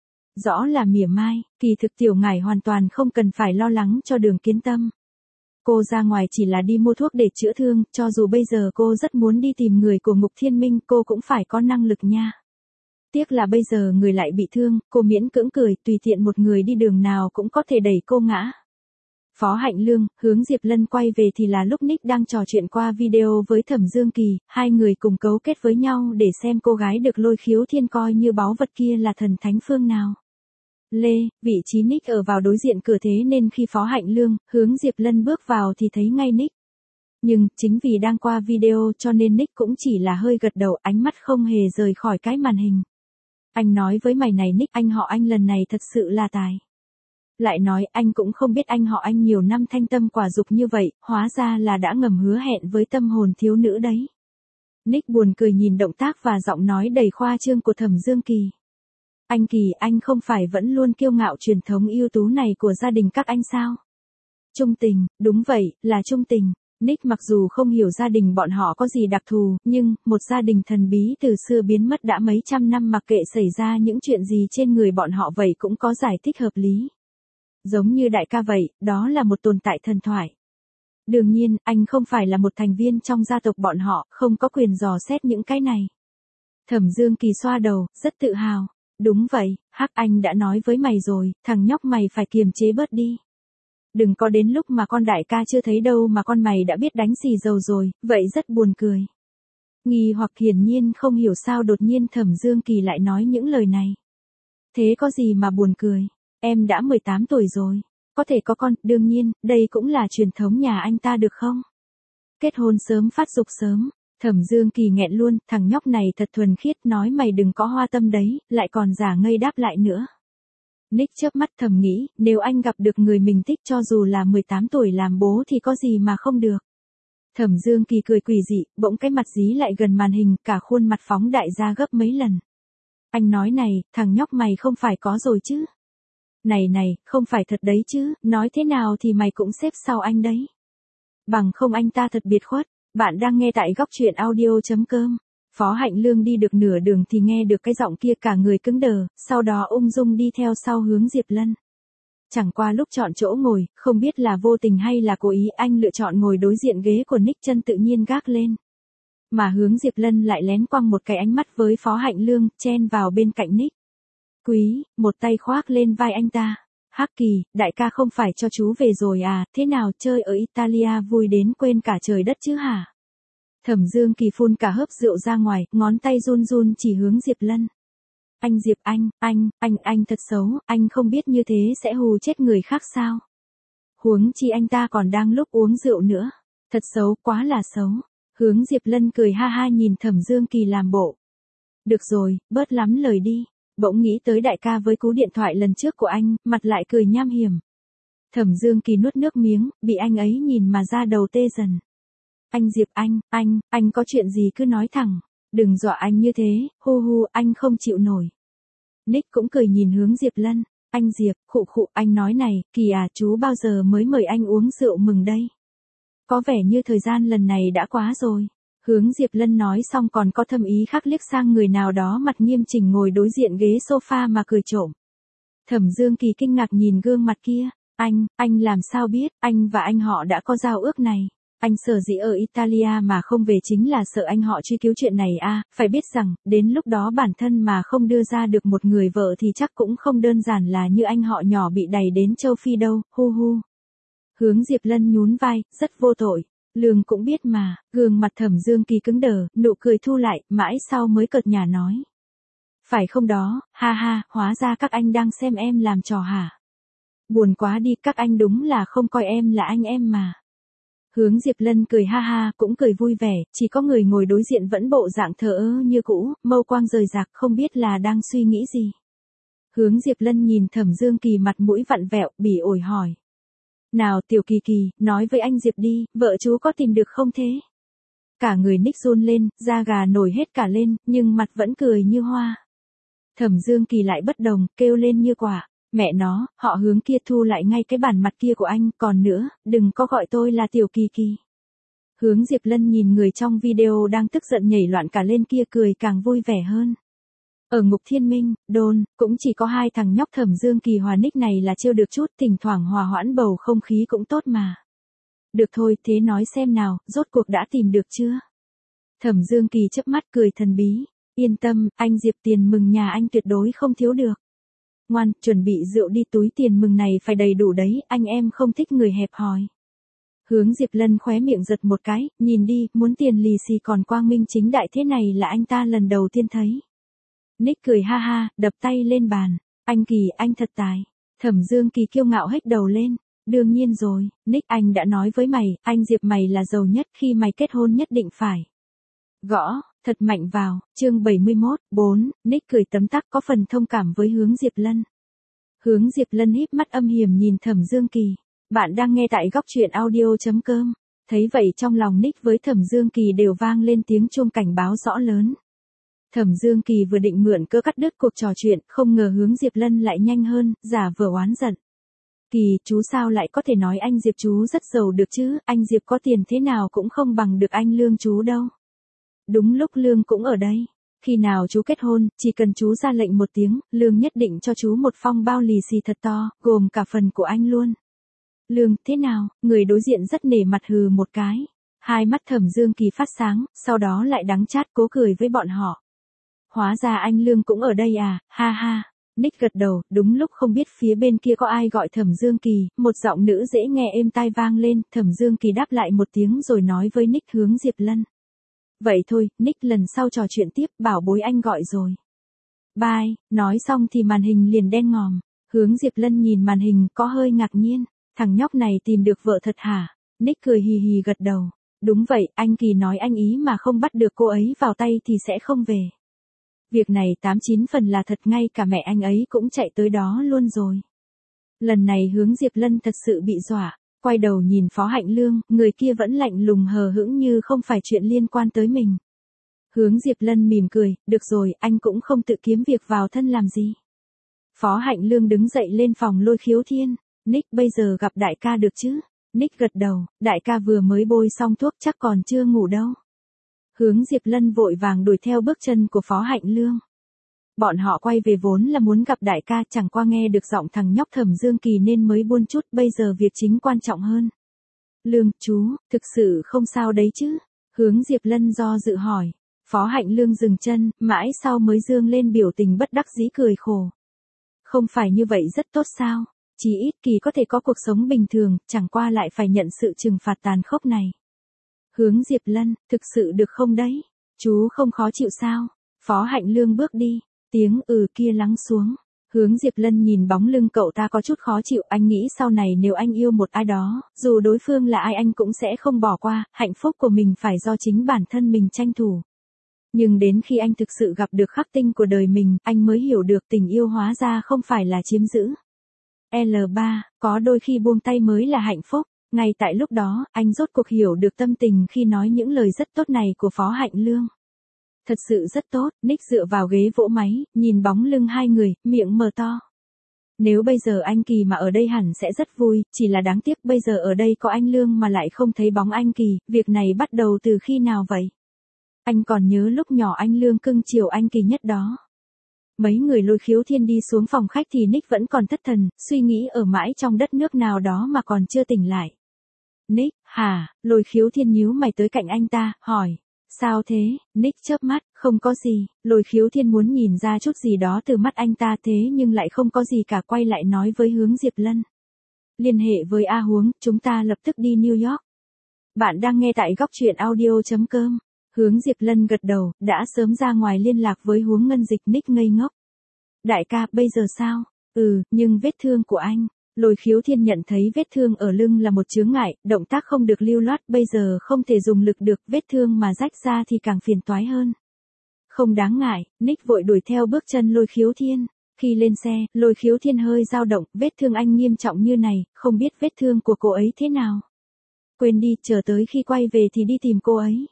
Rõ là mỉa mai, kỳ thực Tiểu Ngải hoàn toàn không cần phải lo lắng cho Đường Kiến Tâm. Cô ra ngoài chỉ là đi mua thuốc để chữa thương, cho dù bây giờ cô rất muốn đi tìm người của Ngục Thiên Minh, cô cũng phải có năng lực nha. Tiếc là bây giờ người lại bị thương, cô miễn cưỡng cười, tùy tiện một người đi đường nào cũng có thể đẩy cô ngã. Phó Hạnh Lương, hướng Diệp Lân quay về thì là lúc Nick đang trò chuyện qua video với Thẩm Dương Kỳ, hai người cùng cấu kết với nhau để xem cô gái được Lôi Khiếu Thiên coi như báu vật kia là thần thánh phương nào. Lê, vị trí Nick ở vào đối diện cửa, thế nên khi Phó Hạnh Lương, hướng Diệp Lân bước vào thì thấy ngay Nick. Nhưng, chính vì đang qua video cho nên Nick cũng chỉ là hơi gật đầu, ánh mắt không hề rời khỏi cái màn hình. Anh nói với mày này Nick, anh họ anh lần này thật sự là tài. Lại nói anh cũng không biết anh họ anh nhiều năm thanh tâm quả dục như vậy, hóa ra là đã ngầm hứa hẹn với tâm hồn thiếu nữ đấy. Nick buồn cười nhìn động tác và giọng nói đầy khoa trương của Thẩm Dương Kỳ. Anh Kỳ, anh không phải vẫn luôn kiêu ngạo truyền thống ưu tú này của gia đình các anh sao? Trung tình, đúng vậy, là trung tình. Nick mặc dù không hiểu gia đình bọn họ có gì đặc thù, nhưng, một gia đình thần bí từ xưa biến mất đã mấy trăm năm mặc kệ xảy ra những chuyện gì trên người bọn họ vậy cũng có giải thích hợp lý. Giống như đại ca vậy, đó là một tồn tại thần thoại. Đương nhiên, anh không phải là một thành viên trong gia tộc bọn họ, không có quyền dò xét những cái này. Thẩm Dương Kỳ xoa đầu, rất tự hào. Đúng vậy, hắc anh đã nói với mày rồi, thằng nhóc mày phải kiềm chế bớt đi. Đừng có đến lúc mà con đại ca chưa thấy đâu mà con mày đã biết đánh xì dầu rồi, vậy rất buồn cười. Nghi hoặc hiển nhiên không hiểu sao đột nhiên Thẩm Dương Kỳ lại nói những lời này. Thế có gì mà buồn cười, em đã mười tám tuổi rồi, có thể có con, đương nhiên, đây cũng là truyền thống nhà anh ta được không? Kết hôn sớm phát dục sớm. Thẩm Dương Kỳ nghẹn luôn, thằng nhóc này thật thuần khiết, nói mày đừng có hoa tâm đấy, lại còn giả ngây đáp lại nữa. Nick chớp mắt thầm nghĩ, nếu anh gặp được người mình thích cho dù là mười tám tuổi làm bố thì có gì mà không được. Thẩm Dương Kỳ cười quỷ dị, bỗng cái mặt dí lại gần màn hình, cả khuôn mặt phóng đại ra gấp mấy lần. Anh nói này, thằng nhóc mày không phải có rồi chứ? Này này, không phải thật đấy chứ, nói thế nào thì mày cũng xếp sau anh đấy. Bằng không anh ta thật biệt khuất. Bạn đang nghe tại góc truyện audio chấm com. Phó Hạnh Lương đi được nửa đường thì nghe được cái giọng kia cả người cứng đờ, sau đó ung dung đi theo sau hướng Diệp Lân. Chẳng qua lúc chọn chỗ ngồi, không biết là vô tình hay là cố ý anh lựa chọn ngồi đối diện ghế của Nick, chân tự nhiên gác lên. Mà hướng Diệp Lân lại lén quăng một cái ánh mắt với Phó Hạnh Lương, chen vào bên cạnh Nick. Quý, một tay khoác lên vai anh ta. Hắc Kỳ, đại ca không phải cho chú về rồi à, thế nào chơi ở Italia vui đến quên cả trời đất chứ hả? Thẩm Dương Kỳ phun cả hớp rượu ra ngoài, ngón tay run run chỉ hướng Diệp Lân. Anh Diệp anh, anh, anh, anh thật xấu, anh không biết như thế sẽ hù chết người khác sao? Huống chi anh ta còn đang lúc uống rượu nữa. Thật xấu, quá là xấu. Hướng Diệp Lân cười ha ha nhìn Thẩm Dương Kỳ làm bộ. Được rồi, bớt lắm lời đi. Bỗng nghĩ tới đại ca với cú điện thoại lần trước của anh, mặt lại cười nham hiểm. Thẩm Dương Kỳ nuốt nước miếng, bị anh ấy nhìn mà ra đầu tê dần. Anh Diệp anh, anh, anh có chuyện gì cứ nói thẳng. Đừng dọa anh như thế, hu hu, anh không chịu nổi. Nick cũng cười nhìn hướng Diệp Lân. Anh Diệp, khụ khụ, anh nói này, Kỳ à, chú bao giờ mới mời anh uống rượu mừng đây? Có vẻ như thời gian lần này đã quá rồi. Hướng Diệp Lân nói xong còn có thâm ý khác liếc sang người nào đó mặt nghiêm chỉnh ngồi đối diện ghế sofa mà cười trộm. Thẩm Dương Kỳ kinh ngạc nhìn gương mặt kia. Anh, anh làm sao biết, anh và anh họ đã có giao ước này. Anh sở dĩ ở Italia mà không về chính là sợ anh họ truy cứu chuyện này à, phải biết rằng, đến lúc đó bản thân mà không đưa ra được một người vợ thì chắc cũng không đơn giản là như anh họ nhỏ bị đày đến châu Phi đâu, hu hu. Hướng Diệp Lân nhún vai, rất vô tội. Lương cũng biết mà, gương mặt Thẩm Dương Kỳ cứng đờ, nụ cười thu lại, mãi sau mới cợt nhả nói. Phải không đó, ha ha, hóa ra các anh đang xem em làm trò hả? Buồn quá đi, các anh đúng là không coi em là anh em mà. Hướng Diệp Lân cười ha ha, cũng cười vui vẻ, chỉ có người ngồi đối diện vẫn bộ dạng thờ ơ như cũ, mâu quang rời rạc không biết là đang suy nghĩ gì. Hướng Diệp Lân nhìn Thẩm Dương Kỳ mặt mũi vặn vẹo, bỉ ổi hỏi. Nào Tiểu Kỳ Kỳ, nói với anh Diệp đi, vợ chú có tìm được không thế? Cả người Nick run lên, da gà nổi hết cả lên, nhưng mặt vẫn cười như hoa. Thẩm Dương Kỳ lại bất đồng, kêu lên như quả. Mẹ nó, họ Hướng kia thu lại ngay cái bản mặt kia của anh, còn nữa, đừng có gọi tôi là Tiểu Kỳ Kỳ. Hướng Diệp Lân nhìn người trong video đang tức giận nhảy loạn cả lên kia cười càng vui vẻ hơn. Ở Ngục Thiên Minh, đồn, cũng chỉ có hai thằng nhóc Thẩm Dương Kỳ hòa Nick này là trêu được chút, thỉnh thoảng hòa hoãn bầu không khí cũng tốt mà. Được thôi, thế nói xem nào, rốt cuộc đã tìm được chưa? Thẩm Dương Kỳ chớp mắt cười thần bí. Yên tâm, anh Diệp tiền mừng nhà anh tuyệt đối không thiếu được. Ngoan, chuẩn bị rượu đi, túi tiền mừng này phải đầy đủ đấy, anh em không thích người hẹp hòi. Hướng Diệp Lân khóe miệng giật một cái, nhìn đi, muốn tiền lì xì còn quang minh chính đại thế này là anh ta lần đầu tiên thấy. Nick cười ha ha, đập tay lên bàn. Anh Kỳ, anh thật tài. Thẩm Dương Kỳ kiêu ngạo hếch đầu lên. Đương nhiên rồi, Nick, anh đã nói với mày, anh Diệp mày là giàu nhất, khi mày kết hôn nhất định phải. Gõ, thật mạnh vào, chương bảy mươi mốt, bốn, Nick cười tấm tắc có phần thông cảm với Hướng Diệp Lân. Hướng Diệp Lân híp mắt âm hiểm nhìn Thẩm Dương Kỳ. Bạn đang nghe tại góc truyện audio chấm com. Thấy vậy trong lòng Nick với Thẩm Dương Kỳ đều vang lên tiếng chuông cảnh báo rõ lớn. Thẩm Dương Kỳ vừa định mượn cơ cắt đứt cuộc trò chuyện, không ngờ Hướng Diệp Lân lại nhanh hơn, giả vờ oán giận. Kỳ, chú sao lại có thể nói anh Diệp chú rất giàu được chứ, anh Diệp có tiền thế nào cũng không bằng được anh Lương chú đâu. Đúng lúc Lương cũng ở đây. Khi nào chú kết hôn, chỉ cần chú ra lệnh một tiếng, Lương nhất định cho chú một phong bao lì xì thật to, gồm cả phần của anh luôn. Lương, thế nào? Người đối diện rất nể mặt hừ một cái. Hai mắt Thẩm Dương Kỳ phát sáng, sau đó lại đắng chát cố cười với bọn họ. Hóa ra anh Lương cũng ở đây à, ha ha. Nick gật đầu, đúng lúc không biết phía bên kia có ai gọi Thẩm Dương Kỳ, một giọng nữ dễ nghe êm tai vang lên, Thẩm Dương Kỳ đáp lại một tiếng rồi nói với Nick Hướng Diệp Lân. Vậy thôi, Nick lần sau trò chuyện tiếp, bảo bối anh gọi rồi. Bye, nói xong thì màn hình liền đen ngòm. Hướng Diệp Lân nhìn màn hình có hơi ngạc nhiên, thằng nhóc này tìm được vợ thật hả? Nick cười hì hì gật đầu. Đúng vậy, anh Kỳ nói anh ý mà không bắt được cô ấy vào tay thì sẽ không về. Việc này tám chín phần là thật, ngay cả mẹ anh ấy cũng chạy tới đó luôn rồi. Lần này Hướng Diệp Lân thật sự bị dọa, quay đầu nhìn Phó Hạnh Lương, người kia vẫn lạnh lùng hờ hững như không phải chuyện liên quan tới mình. Hướng Diệp Lân mỉm cười, được rồi, anh cũng không tự kiếm việc vào thân làm gì. Phó Hạnh Lương đứng dậy lên phòng Lôi Khiếu Thiên. Nick, bây giờ gặp đại ca được chứ? Nick gật đầu, đại ca vừa mới bôi xong thuốc chắc còn chưa ngủ đâu. Hướng Diệp Lân vội vàng đuổi theo bước chân của Phó Hạnh Lương. Bọn họ quay về vốn là muốn gặp đại ca, chẳng qua nghe được giọng thằng nhóc Thẩm Dương Kỳ nên mới buôn chút, bây giờ việc chính quan trọng hơn. Lương, chú, thực sự không sao đấy chứ? Hướng Diệp Lân do dự hỏi. Phó Hạnh Lương dừng chân, mãi sau mới dương lên biểu tình bất đắc dĩ cười khổ. Không phải như vậy rất tốt sao? Chỉ ít Kỳ có thể có cuộc sống bình thường, chẳng qua lại phải nhận sự trừng phạt tàn khốc này. Hướng Diệp Lân, thực sự được không đấy? Chú không khó chịu sao? Phó Hạnh Lương bước đi, tiếng ừ kia lắng xuống. Hướng Diệp Lân nhìn bóng lưng cậu ta có chút khó chịu, anh nghĩ sau này nếu anh yêu một ai đó, dù đối phương là ai anh cũng sẽ không bỏ qua, hạnh phúc của mình phải do chính bản thân mình tranh thủ. Nhưng đến khi anh thực sự gặp được khắc tinh của đời mình, anh mới hiểu được tình yêu hóa ra không phải là chiếm giữ. lờ ba, có đôi khi buông tay mới là hạnh phúc. Ngay tại lúc đó, anh rốt cuộc hiểu được tâm tình khi nói những lời rất tốt này của Phó Hạnh Lương. Thật sự rất tốt, Nick dựa vào ghế vỗ máy, nhìn bóng lưng hai người, miệng mở to. Nếu bây giờ anh Kỳ mà ở đây hẳn sẽ rất vui, chỉ là đáng tiếc bây giờ ở đây có anh Lương mà lại không thấy bóng anh Kỳ, việc này bắt đầu từ khi nào vậy? Anh còn nhớ lúc nhỏ anh Lương cưng chiều anh Kỳ nhất đó. Mấy người Lôi Khiếu Thiên đi xuống phòng khách thì Nick vẫn còn thất thần, suy nghĩ ở mãi trong đất nước nào đó mà còn chưa tỉnh lại. Nick, hả? Lôi Khiếu Thiên nhíu mày tới cạnh anh ta, hỏi. Sao thế? Nick chớp mắt, không có gì. Lôi Khiếu Thiên muốn nhìn ra chút gì đó từ mắt anh ta thế nhưng lại không có gì cả, quay lại nói với Hướng Diệp Lân. Liên hệ với A Huống, chúng ta lập tức đi New York. Bạn đang nghe tại góc truyện audio chấm com. Hướng Diệp Lân gật đầu, đã sớm ra ngoài liên lạc với Huống Ngân Dịch. Nick ngây ngốc. Đại ca, bây giờ sao? Ừ, nhưng vết thương của anh. Lôi Khiếu Thiên nhận thấy vết thương ở lưng là một chướng ngại, động tác không được lưu loát, bây giờ không thể dùng lực được, vết thương mà rách ra thì càng phiền toái hơn. Không đáng ngại, Nick vội đuổi theo bước chân Lôi Khiếu Thiên. Khi lên xe, Lôi Khiếu Thiên hơi dao động, vết thương anh nghiêm trọng như này, không biết vết thương của cô ấy thế nào. Quên đi, chờ tới khi quay về thì đi tìm cô ấy.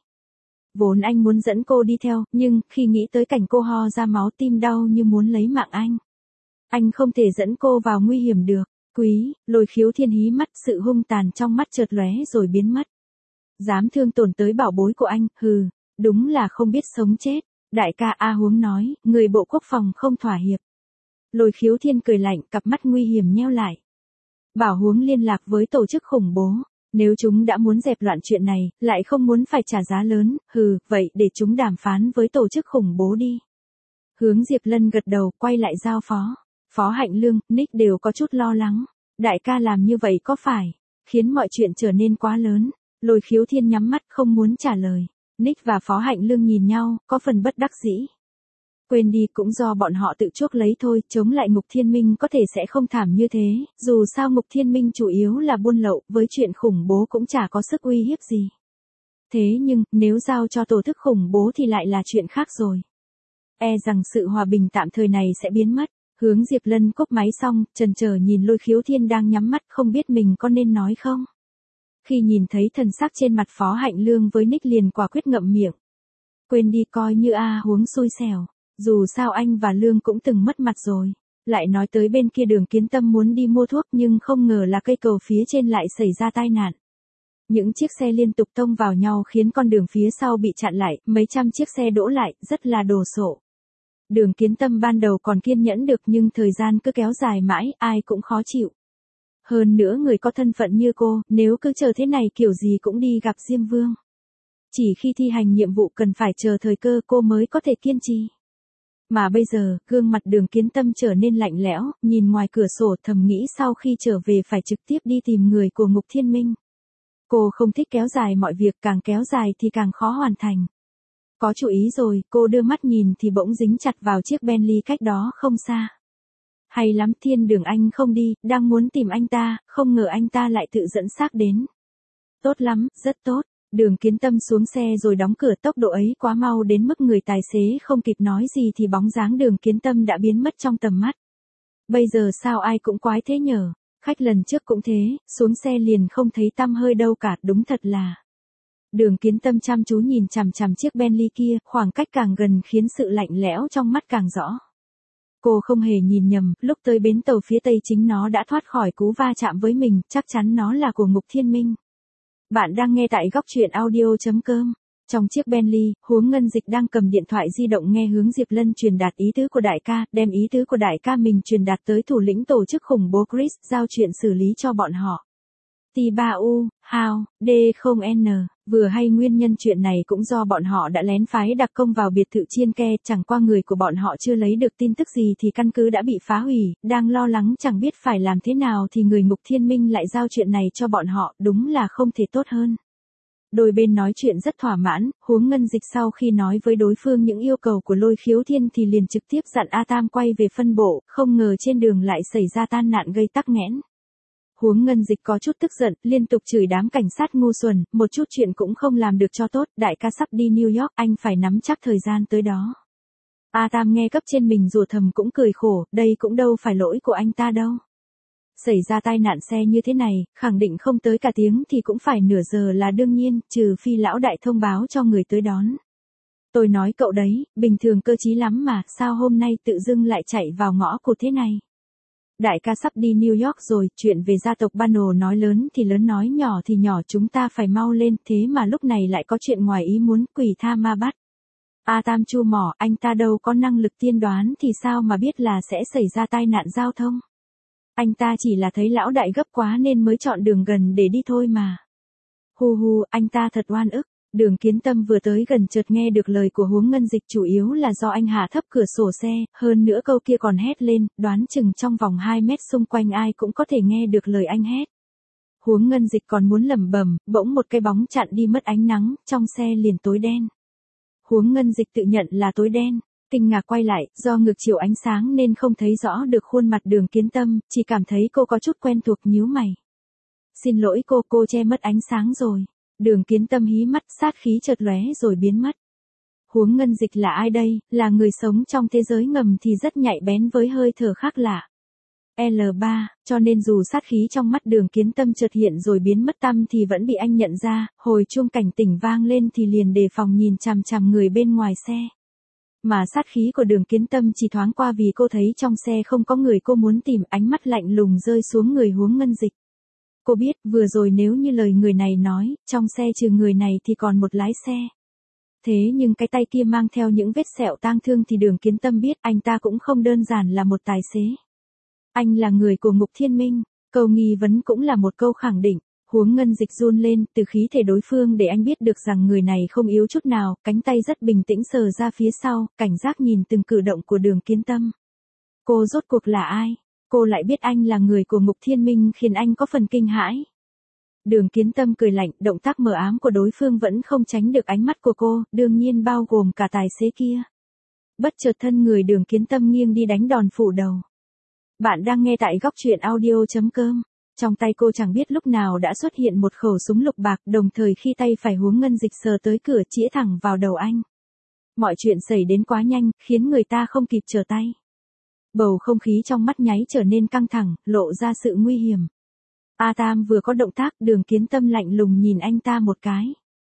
Vốn anh muốn dẫn cô đi theo, nhưng khi nghĩ tới cảnh cô ho ra máu tim đau như muốn lấy mạng anh. Anh không thể dẫn cô vào nguy hiểm được. Quý, Lôi Khiếu Thiên hí mắt, sự hung tàn trong mắt chợt lóe rồi biến mất. Dám thương tổn tới bảo bối của anh, hừ, đúng là không biết sống chết. Đại ca A Huống nói, người Bộ Quốc phòng không thỏa hiệp. Lôi Khiếu Thiên cười lạnh, cặp mắt nguy hiểm nheo lại. Bảo Huống liên lạc với tổ chức khủng bố. Nếu chúng đã muốn dẹp loạn chuyện này, lại không muốn phải trả giá lớn, hừ, vậy để chúng đàm phán với tổ chức khủng bố đi. Hướng Diệp Lân gật đầu, quay lại giao phó. Phó Hạnh Lương, Nick đều có chút lo lắng. Đại ca làm như vậy có phải khiến mọi chuyện trở nên quá lớn? Lôi Khiếu Thiên nhắm mắt không muốn trả lời. Nick và Phó Hạnh Lương nhìn nhau, có phần bất đắc dĩ. Quên đi, cũng do bọn họ tự chuốc lấy thôi, chống lại Ngục Thiên Minh có thể sẽ không thảm như thế, dù sao Ngục Thiên Minh chủ yếu là buôn lậu, với chuyện khủng bố cũng chả có sức uy hiếp gì. Thế nhưng, nếu giao cho tổ chức khủng bố thì lại là chuyện khác rồi. E rằng sự hòa bình tạm thời này sẽ biến mất. Hướng Diệp Lân cúp máy xong, chần chờ nhìn Lôi Khiếu Thiên đang nhắm mắt, không biết mình có nên nói không. Khi nhìn thấy thần sắc trên mặt Phó Hạnh Lương với Nick liền quả quyết ngậm miệng. Quên đi, coi như A Huống xui xẻo. Dù sao anh và Lương cũng từng mất mặt rồi. Lại nói tới bên kia Đường Kiến Tâm muốn đi mua thuốc nhưng không ngờ là cây cầu phía trên lại xảy ra tai nạn. Những chiếc xe liên tục tông vào nhau khiến con đường phía sau bị chặn lại, mấy trăm chiếc xe đỗ lại, rất là đồ sộ. Đường Kiến Tâm ban đầu còn kiên nhẫn được nhưng thời gian cứ kéo dài mãi, ai cũng khó chịu. Hơn nữa người có thân phận như cô, nếu cứ chờ thế này kiểu gì cũng đi gặp Diêm Vương. Chỉ khi thi hành nhiệm vụ cần phải chờ thời cơ cô mới có thể kiên trì. Mà bây giờ, gương mặt Đường Kiến Tâm trở nên lạnh lẽo, nhìn ngoài cửa sổ thầm nghĩ sau khi trở về phải trực tiếp đi tìm người của Ngục Thiên Minh. Cô không thích kéo dài mọi việc, càng kéo dài thì càng khó hoàn thành. Có chủ ý rồi, cô đưa mắt nhìn thì bỗng dính chặt vào chiếc Bentley cách đó không xa. Hay lắm, Thiên Đường anh không đi, đang muốn tìm anh ta, không ngờ anh ta lại tự dẫn xác đến. Tốt lắm, rất tốt. Đường Kiến Tâm xuống xe rồi đóng cửa, tốc độ ấy quá mau đến mức người tài xế không kịp nói gì thì bóng dáng Đường Kiến Tâm đã biến mất trong tầm mắt. Bây giờ sao ai cũng quái thế nhở? Khách lần trước cũng thế, xuống xe liền không thấy tăm hơi đâu cả, đúng thật là. Đường Kiến Tâm chăm chú nhìn chằm chằm chiếc Bentley kia, khoảng cách càng gần khiến sự lạnh lẽo trong mắt càng rõ. Cô không hề nhìn nhầm, lúc tới bến tàu phía tây chính nó đã thoát khỏi cú va chạm với mình, chắc chắn nó là của Ngục Thiên Minh. Bạn đang nghe tại góc truyện audio chấm com. Trong chiếc Bentley, Huống Ngân Dịch đang cầm điện thoại di động nghe hướng Diệp Lân truyền đạt ý tứ của đại ca, đem ý tứ của đại ca mình truyền đạt tới thủ lĩnh tổ chức khủng bố Chris, giao chuyện xử lý cho bọn họ. T ba U, How, D không N, vừa hay nguyên nhân chuyện này cũng do bọn họ đã lén phái đặc công vào biệt thự Chiên Ke, chẳng qua người của bọn họ chưa lấy được tin tức gì thì căn cứ đã bị phá hủy, đang lo lắng chẳng biết phải làm thế nào thì người Ngục Thiên Minh lại giao chuyện này cho bọn họ, đúng là không thể tốt hơn. Đôi bên nói chuyện rất thỏa mãn, Huống Ngân Dịch sau khi nói với đối phương những yêu cầu của Lôi Khiếu Thiên thì liền trực tiếp dặn A Tam quay về phân bộ, không ngờ trên đường lại xảy ra tai nạn gây tắc nghẽn. Huống Ngân Dịch có chút tức giận, liên tục chửi đám cảnh sát ngu xuẩn, một chút chuyện cũng không làm được cho tốt, đại ca sắp đi New York, anh phải nắm chắc thời gian tới đó. A Tam nghe cấp trên mình rủa thầm cũng cười khổ, đây cũng đâu phải lỗi của anh ta đâu. Xảy ra tai nạn xe như thế này, khẳng định không tới cả tiếng thì cũng phải nửa giờ là đương nhiên, trừ phi lão đại thông báo cho người tới đón. Tôi nói cậu đấy, bình thường cơ trí lắm mà, sao hôm nay tự dưng lại chạy vào ngõ cụt thế này. Đại ca sắp đi New York rồi, chuyện về gia tộc Bano nói lớn thì lớn nói nhỏ thì nhỏ, chúng ta phải mau lên, thế mà lúc này lại có chuyện ngoài ý muốn, quỷ tha ma bắt. A Tam chu mỏ, anh ta đâu có năng lực tiên đoán thì sao mà biết là sẽ xảy ra tai nạn giao thông. Anh ta chỉ là thấy lão đại gấp quá nên mới chọn đường gần để đi thôi mà. Hu hu, anh ta thật oan ức. Đường Kiến Tâm vừa tới gần chợt nghe được lời của Huống Ngân Dịch, chủ yếu là do anh hạ thấp cửa sổ xe, hơn nữa câu kia còn hét lên, đoán chừng trong vòng hai mét xung quanh ai cũng có thể nghe được lời anh hét. Huống Ngân Dịch còn muốn lẩm bẩm, bỗng một cái bóng chặn đi mất ánh nắng, trong xe liền tối đen. Huống Ngân Dịch tự nhận là tối đen. Kinh ngạc quay lại, do ngược chiều ánh sáng nên không thấy rõ được khuôn mặt Đường Kiến Tâm, chỉ cảm thấy cô có chút quen thuộc, nhíu mày. Xin lỗi cô, cô che mất ánh sáng rồi. Đường Kiến Tâm hí mắt, sát khí chợt lóe rồi biến mất. Huống Ngân Dịch là ai đây, là người sống trong thế giới ngầm thì rất nhạy bén với hơi thở khác lạ. L ba, cho nên dù sát khí trong mắt Đường Kiến Tâm chợt hiện rồi biến mất tăm thì vẫn bị anh nhận ra, hồi chuông cảnh tỉnh vang lên thì liền đề phòng nhìn chằm chằm người bên ngoài xe. Mà sát khí của Đường Kiến Tâm chỉ thoáng qua vì cô thấy trong xe không có người cô muốn tìm, ánh mắt lạnh lùng rơi xuống người Huống Ngân Dịch. Cô biết, vừa rồi nếu như lời người này nói, trong xe trừ người này thì còn một lái xe. Thế nhưng cái tay kia mang theo những vết sẹo tang thương thì Đường Kiến Tâm biết anh ta cũng không đơn giản là một tài xế. Anh là người của Ngục Thiên Minh, câu nghi vấn cũng là một câu khẳng định. Huống Ngân Dịch run lên, từ khí thể đối phương để anh biết được rằng người này không yếu chút nào, cánh tay rất bình tĩnh sờ ra phía sau, cảnh giác nhìn từng cử động của Đường Kiến Tâm. Cô rốt cuộc là ai? Cô lại biết anh là người của Ngục Thiên Minh khiến anh có phần kinh hãi. Đường Kiến Tâm cười lạnh, động tác mờ ám của đối phương vẫn không tránh được ánh mắt của cô, đương nhiên bao gồm cả tài xế kia. Bất chợt thân người Đường Kiến Tâm nghiêng đi đánh đòn phủ đầu. Bạn đang nghe tại góc truyện audio chấm com. Trong tay cô chẳng biết lúc nào đã xuất hiện một khẩu súng lục bạc, đồng thời khi tay phải Huống Ngân Dịch sờ tới cửa chĩa thẳng vào đầu anh. Mọi chuyện xảy đến quá nhanh, khiến người ta không kịp trở tay. Bầu không khí trong mắt nháy trở nên căng thẳng, lộ ra sự nguy hiểm. A Tam vừa có động tác, Đường Kiến Tâm lạnh lùng nhìn anh ta một cái.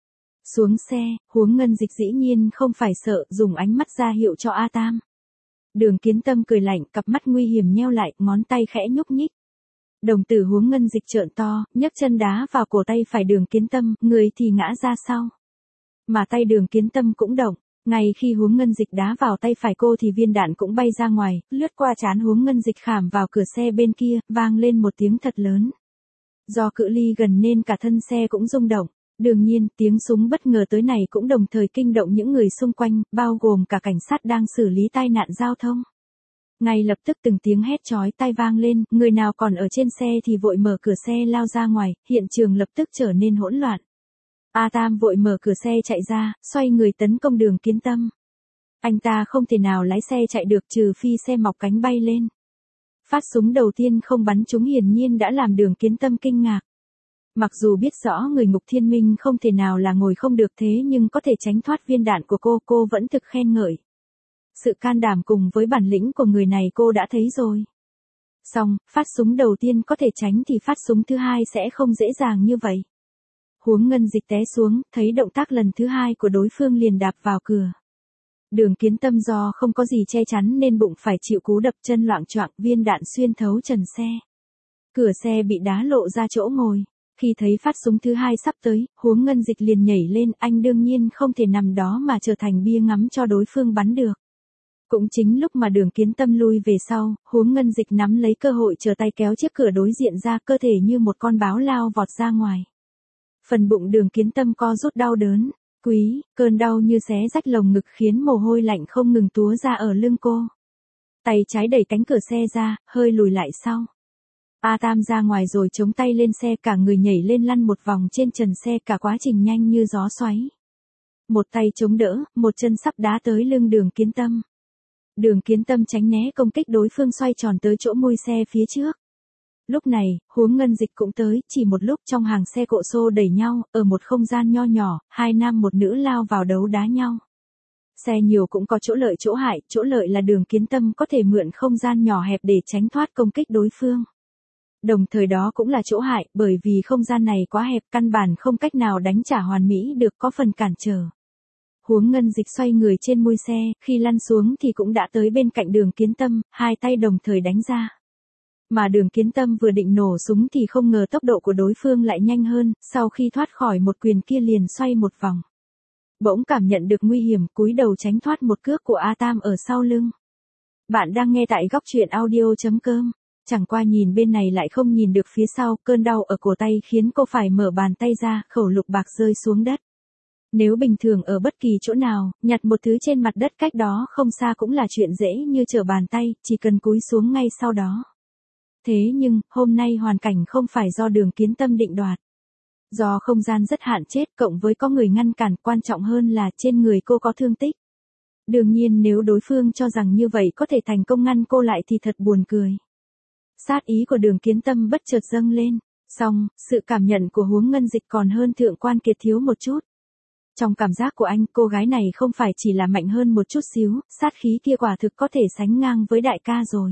Xuống xe, Huống Ngân Dịch dĩ nhiên không phải sợ, dùng ánh mắt ra hiệu cho A Tam. Đường Kiến Tâm cười lạnh, cặp mắt nguy hiểm nheo lại, ngón tay khẽ nhúc nhích. Đồng tử Huống Ngân Dịch trợn to, nhấc chân đá vào cổ tay phải Đường Kiến Tâm, người thì ngã ra sau. Mà tay Đường Kiến Tâm cũng động, ngay khi Huống Ngân Dịch đá vào tay phải cô thì viên đạn cũng bay ra ngoài, lướt qua trán Huống Ngân Dịch khảm vào cửa xe bên kia, vang lên một tiếng thật lớn. Do cự ly gần nên cả thân xe cũng rung động, đương nhiên tiếng súng bất ngờ tới này cũng đồng thời kinh động những người xung quanh, bao gồm cả cảnh sát đang xử lý tai nạn giao thông. Ngay lập tức từng tiếng hét chói tai vang lên, người nào còn ở trên xe thì vội mở cửa xe lao ra ngoài, hiện trường lập tức trở nên hỗn loạn. A Tam vội mở cửa xe chạy ra, xoay người tấn công Đường Kiến Tâm. Anh ta không thể nào lái xe chạy được trừ phi xe mọc cánh bay lên. Phát súng đầu tiên không bắn trúng hiển nhiên đã làm Đường Kiến Tâm kinh ngạc. Mặc dù biết rõ người Ngục Thiên Minh không thể nào là ngồi không được thế nhưng có thể tránh thoát viên đạn của cô, cô vẫn thực khen ngợi. Sự can đảm cùng với bản lĩnh của người này cô đã thấy rồi. Xong, phát súng đầu tiên có thể tránh thì phát súng thứ hai sẽ không dễ dàng như vậy. Huống Ngân Dịch té xuống, thấy động tác lần thứ hai của đối phương liền đạp vào cửa. Đường Kiến Tâm do không có gì che chắn nên bụng phải chịu cú đập, chân loạng choạng, viên đạn xuyên thấu trần xe. Cửa xe bị đá lộ ra chỗ ngồi. Khi thấy phát súng thứ hai sắp tới, Huống Ngân Dịch liền nhảy lên, anh đương nhiên không thể nằm đó mà trở thành bia ngắm cho đối phương bắn được. Cũng chính lúc mà Đường Kiến Tâm lui về sau, Huống Ngân Dịch nắm lấy cơ hội trở tay kéo chiếc cửa đối diện ra, cơ thể như một con báo lao vọt ra ngoài. Phần bụng Đường Kiến Tâm co rút đau đớn, quý, cơn đau như xé rách lồng ngực khiến mồ hôi lạnh không ngừng túa ra ở lưng cô. Tay trái đẩy cánh cửa xe ra, hơi lùi lại sau. A Tam ra ngoài rồi chống tay lên xe, cả người nhảy lên lăn một vòng trên trần xe, cả quá trình nhanh như gió xoáy. Một tay chống đỡ, một chân sắp đá tới lưng Đường Kiến Tâm. Đường Kiến Tâm tránh né công kích đối phương, xoay tròn tới chỗ mui xe phía trước. Lúc này, Huống Ngân Dịch cũng tới, chỉ một lúc trong hàng xe cộ xô đẩy nhau, ở một không gian nho nhỏ, hai nam một nữ lao vào đấu đá nhau. Xe nhiều cũng có chỗ lợi chỗ hại, chỗ lợi là Đường Kiến Tâm có thể mượn không gian nhỏ hẹp để tránh thoát công kích đối phương. Đồng thời đó cũng là chỗ hại, bởi vì không gian này quá hẹp, căn bản không cách nào đánh trả hoàn mỹ được, có phần cản trở. Huống Ngân Dịch xoay người trên mui xe, khi lăn xuống thì cũng đã tới bên cạnh Đường Kiến Tâm, hai tay đồng thời đánh ra. Mà Đường Kiến Tâm vừa định nổ súng thì không ngờ tốc độ của đối phương lại nhanh hơn, sau khi thoát khỏi một quyền kia liền xoay một vòng. Bỗng cảm nhận được nguy hiểm, cúi đầu tránh thoát một cước của A Tam ở sau lưng. Bạn đang nghe tại góc truyện audio chấm com. Chẳng qua nhìn bên này lại không nhìn được phía sau, cơn đau ở cổ tay khiến cô phải mở bàn tay ra, khẩu lục bạc rơi xuống đất. Nếu bình thường ở bất kỳ chỗ nào, nhặt một thứ trên mặt đất cách đó không xa cũng là chuyện dễ như trở bàn tay, chỉ cần cúi xuống ngay sau đó. Thế nhưng, hôm nay hoàn cảnh không phải do Đường Kiến Tâm định đoạt. Do không gian rất hạn chết, cộng với có người ngăn cản, quan trọng hơn là trên người cô có thương tích. Đương nhiên nếu đối phương cho rằng như vậy có thể thành công ngăn cô lại thì thật buồn cười. Sát ý của Đường Kiến Tâm bất chợt dâng lên, song, sự cảm nhận của Huống Ngân Dịch còn hơn Thượng Quan Kiệt thiếu một chút. Trong cảm giác của anh, cô gái này không phải chỉ là mạnh hơn một chút xíu, sát khí kia quả thực có thể sánh ngang với đại ca rồi.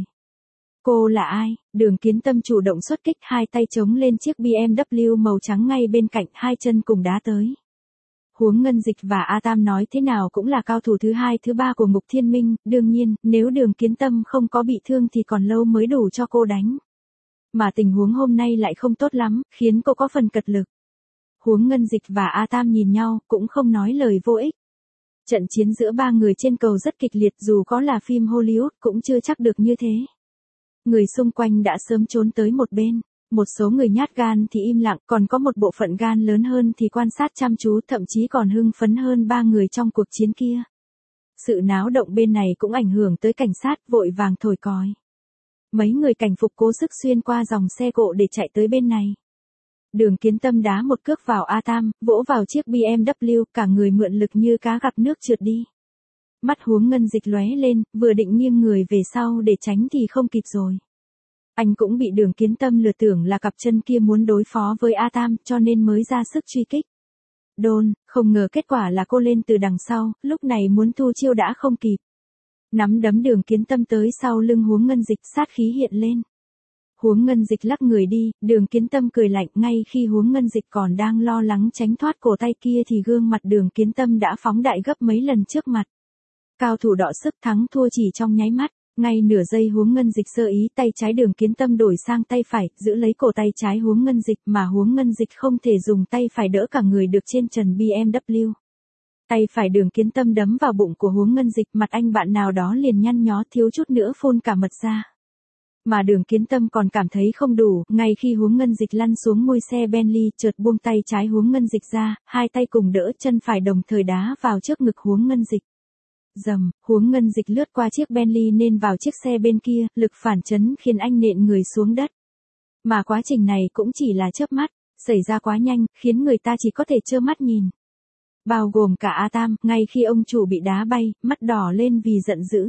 Cô là ai? Đường Kiến Tâm chủ động xuất kích, hai tay chống lên chiếc bê em vê màu trắng ngay bên cạnh, hai chân cùng đá tới. Huống Ngân Dịch và A Tam nói thế nào cũng là cao thủ thứ hai thứ ba của Ngục Thiên Minh, đương nhiên, nếu Đường Kiến Tâm không có bị thương thì còn lâu mới đủ cho cô đánh. Mà tình huống hôm nay lại không tốt lắm, khiến cô có phần cật lực. Huống Ngân Dịch và A Tam nhìn nhau, cũng không nói lời vô ích. Trận chiến giữa ba người trên cầu rất kịch liệt, dù có là phim Hollywood cũng chưa chắc được như thế. Người xung quanh đã sớm trốn tới một bên. Một số người nhát gan thì im lặng, còn có một bộ phận gan lớn hơn thì quan sát chăm chú, thậm chí còn hưng phấn hơn ba người trong cuộc chiến kia. Sự náo động bên này cũng ảnh hưởng tới cảnh sát, vội vàng thổi còi. Mấy người cảnh phục cố sức xuyên qua dòng xe cộ để chạy tới bên này. Đường Kiến Tâm đá một cước vào A Tam, vỗ vào chiếc bê em vê, cả người mượn lực như cá gặp nước trượt đi. Mắt Huống Ngân Dịch lóe lên, vừa định nghiêng người về sau để tránh thì không kịp rồi. Anh cũng bị Đường Kiến Tâm lừa tưởng là cặp chân kia muốn đối phó với A Tam, cho nên mới ra sức truy kích. Đôn, không ngờ kết quả là cô lên từ đằng sau, lúc này muốn thu chiêu đã không kịp. Nắm đấm Đường Kiến Tâm tới sau lưng Huống Ngân Dịch, sát khí hiện lên. Huống Ngân Dịch lắc người đi, Đường Kiến Tâm cười lạnh, ngay khi Huống Ngân Dịch còn đang lo lắng tránh thoát cổ tay kia thì gương mặt Đường Kiến Tâm đã phóng đại gấp mấy lần trước mặt. Cao thủ đọ sức, thắng thua chỉ trong nháy mắt. Ngay nửa giây Huống Ngân Dịch sơ ý, tay trái Đường Kiến Tâm đổi sang tay phải, giữ lấy cổ tay trái Huống Ngân Dịch, mà Huống Ngân Dịch không thể dùng tay phải đỡ cả người được trên trần bê em vê. Tay phải Đường Kiến Tâm đấm vào bụng của Huống Ngân Dịch, mặt anh bạn nào đó liền nhăn nhó, thiếu chút nữa phun cả mật ra. Mà Đường Kiến Tâm còn cảm thấy không đủ, ngay khi Huống Ngân Dịch lăn xuống mui xe Bentley, chợt buông tay trái Huống Ngân Dịch ra, hai tay cùng đỡ, chân phải đồng thời đá vào trước ngực Huống Ngân Dịch. Dầm, Huống Ngân Dịch lướt qua chiếc Bentley nên vào chiếc xe bên kia, lực phản chấn khiến anh nện người xuống đất. Mà quá trình này cũng chỉ là chớp mắt, xảy ra quá nhanh, khiến người ta chỉ có thể trơ mắt nhìn. Bao gồm cả A Tam, ngay khi ông chủ bị đá bay, mắt đỏ lên vì giận dữ.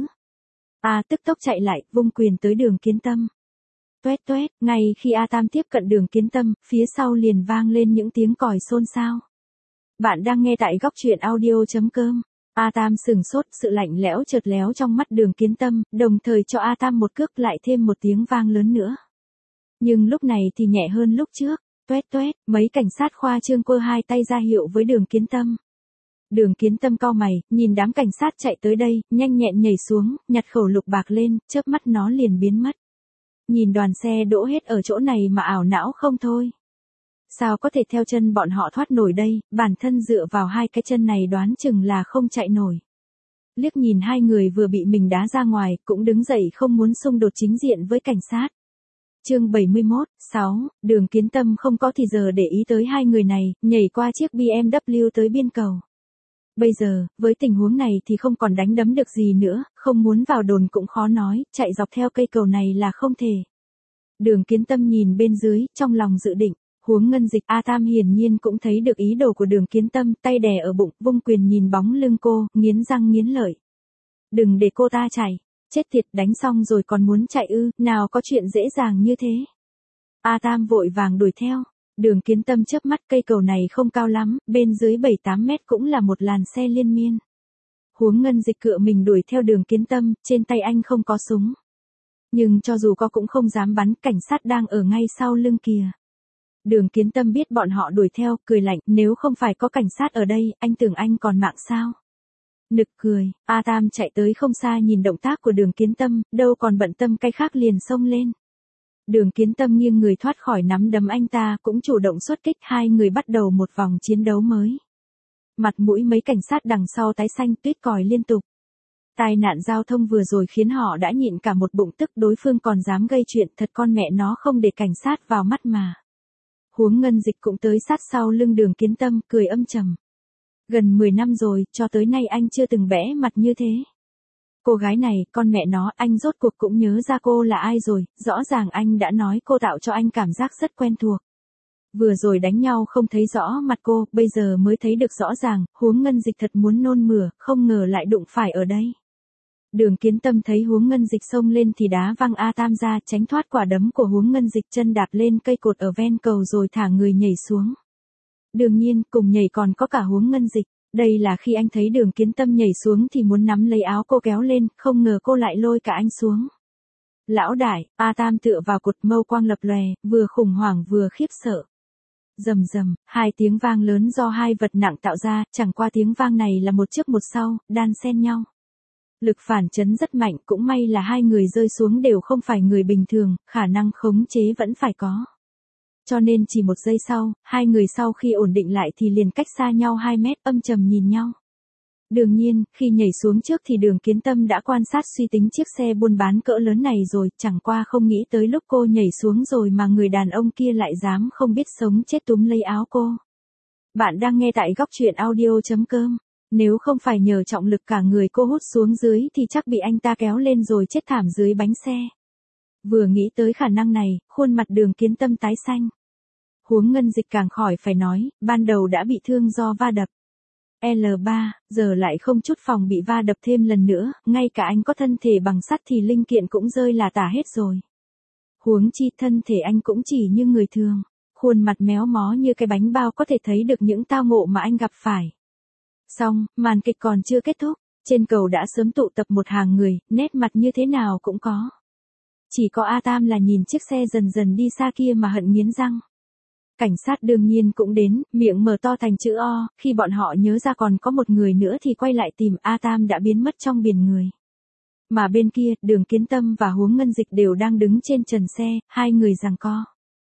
A tức tốc chạy lại, vung quyền tới Đường Kiến Tâm. Toét toét, ngay khi A Tam tiếp cận Đường Kiến Tâm, phía sau liền vang lên những tiếng còi xôn xao. Bạn đang nghe tại góc truyện audio chấm com. A Tam sừng sốt, sự lạnh lẽo chợt léo trong mắt Đường Kiến Tâm, đồng thời cho A Tam một cước, lại thêm một tiếng vang lớn nữa. Nhưng lúc này thì nhẹ hơn lúc trước. Toét toét, mấy cảnh sát khoa trương quơ hai tay ra hiệu với Đường Kiến Tâm. Đường Kiến Tâm cau mày, nhìn đám cảnh sát chạy tới đây, nhanh nhẹn nhảy xuống, nhặt khẩu lục bạc lên, chớp mắt nó liền biến mất. Nhìn đoàn xe đỗ hết ở chỗ này mà ảo não không thôi. Sao có thể theo chân bọn họ thoát nổi đây, bản thân dựa vào hai cái chân này đoán chừng là không chạy nổi. Liếc nhìn hai người vừa bị mình đá ra ngoài, cũng đứng dậy không muốn xung đột chính diện với cảnh sát. Chương bảy mươi mốt, sáu, Đường Kiến Tâm không có thì giờ để ý tới hai người này, nhảy qua chiếc bê em vê tới biên cầu. Bây giờ, với tình huống này thì không còn đánh đấm được gì nữa, không muốn vào đồn cũng khó nói, chạy dọc theo cây cầu này là không thể. Đường Kiến Tâm nhìn bên dưới, trong lòng dự định, Huống Ngân Dịch. A Tam hiển nhiên cũng thấy được ý đồ của Đường Kiến Tâm, tay đè ở bụng, vung quyền nhìn bóng lưng cô, nghiến răng nghiến lợi. Đừng để cô ta chạy, chết tiệt, đánh xong rồi còn muốn chạy ư, nào có chuyện dễ dàng như thế. A Tam vội vàng đuổi theo. Đường Kiến Tâm chớp mắt, cây cầu này không cao lắm, bên dưới bảy tám mét cũng là một làn xe liên miên. Huống Ngân Dịch cựa mình đuổi theo Đường Kiến Tâm, trên tay anh không có súng. Nhưng cho dù có cũng không dám bắn, cảnh sát đang ở ngay sau lưng kìa. Đường Kiến Tâm biết bọn họ đuổi theo, cười lạnh, nếu không phải có cảnh sát ở đây, anh tưởng anh còn mạng sao? Nực cười, A Tam chạy tới không xa nhìn động tác của Đường Kiến Tâm, đâu còn bận tâm cái khác liền xông lên. Đường Kiến Tâm nghiêng người thoát khỏi nắm đấm anh ta, cũng chủ động xuất kích, hai người bắt đầu một vòng chiến đấu mới. Mặt mũi mấy cảnh sát đằng sau tái xanh, tuyết còi liên tục. Tai nạn giao thông vừa rồi khiến họ đã nhịn cả một bụng tức, đối phương còn dám gây chuyện, thật con mẹ nó không để cảnh sát vào mắt mà. Huống Ngân Dịch cũng tới sát sau lưng Đường Kiến Tâm, cười âm trầm. Gần mười năm rồi, cho tới nay anh chưa từng bẽ mặt như thế. Cô gái này, con mẹ nó, anh rốt cuộc cũng nhớ ra cô là ai rồi, rõ ràng anh đã nói cô tạo cho anh cảm giác rất quen thuộc. Vừa rồi đánh nhau không thấy rõ mặt cô, bây giờ mới thấy được rõ ràng, Huống Ngân Dịch thật muốn nôn mửa, không ngờ lại đụng phải ở đây. Đường Kiến Tâm thấy Huống Ngân Dịch xông lên thì đá văng A Tam ra, tránh thoát quả đấm của Huống Ngân Dịch, chân đạp lên cây cột ở ven cầu rồi thả người nhảy xuống. Đương nhiên, cùng nhảy còn có cả Huống Ngân Dịch. Đây là khi anh thấy Đường Kiến Tâm nhảy xuống thì muốn nắm lấy áo cô kéo lên, không ngờ cô lại lôi cả anh xuống. Lão đại, A Tam tựa vào cột, mâu quang lập lòe, vừa khủng hoảng vừa khiếp sợ. Rầm rầm, hai tiếng vang lớn do hai vật nặng tạo ra, chẳng qua tiếng vang này là một trước một sau, đan xen nhau. Lực phản chấn rất mạnh, cũng may là hai người rơi xuống đều không phải người bình thường, khả năng khống chế vẫn phải có. Cho nên chỉ một giây sau, hai người sau khi ổn định lại thì liền cách xa nhau hai mét, âm trầm nhìn nhau. Đương nhiên, khi nhảy xuống trước thì Đường Kiến Tâm đã quan sát suy tính chiếc xe buôn bán cỡ lớn này rồi, chẳng qua không nghĩ tới lúc cô nhảy xuống rồi mà người đàn ông kia lại dám không biết sống chết túm lấy áo cô. Bạn đang nghe tại góc truyện audio chấm com. Nếu không phải nhờ trọng lực cả người cô hút xuống dưới thì chắc bị anh ta kéo lên rồi chết thảm dưới bánh xe. Vừa nghĩ tới khả năng này, khuôn mặt Đường Kiến Tâm tái xanh. Huống Ngân Dịch càng khỏi phải nói, ban đầu đã bị thương do va đập. L ba, giờ lại không chút phòng bị va đập thêm lần nữa, ngay cả anh có thân thể bằng sắt thì linh kiện cũng rơi là tả hết rồi. Huống chi thân thể anh cũng chỉ như người thường, khuôn mặt méo mó như cái bánh bao, có thể thấy được những tao ngộ mà anh gặp phải. Xong, màn kịch còn chưa kết thúc, trên cầu đã sớm tụ tập một hàng người, nét mặt như thế nào cũng có. Chỉ có A Tam là nhìn chiếc xe dần dần đi xa kia mà hận nghiến răng. Cảnh sát đương nhiên cũng đến, miệng mở to thành chữ O, khi bọn họ nhớ ra còn có một người nữa thì quay lại tìm, A Tam đã biến mất trong biển người. Mà bên kia, Đường Kiến Tâm và Huống Ngân Dịch đều đang đứng trên trần xe, hai người giằng co.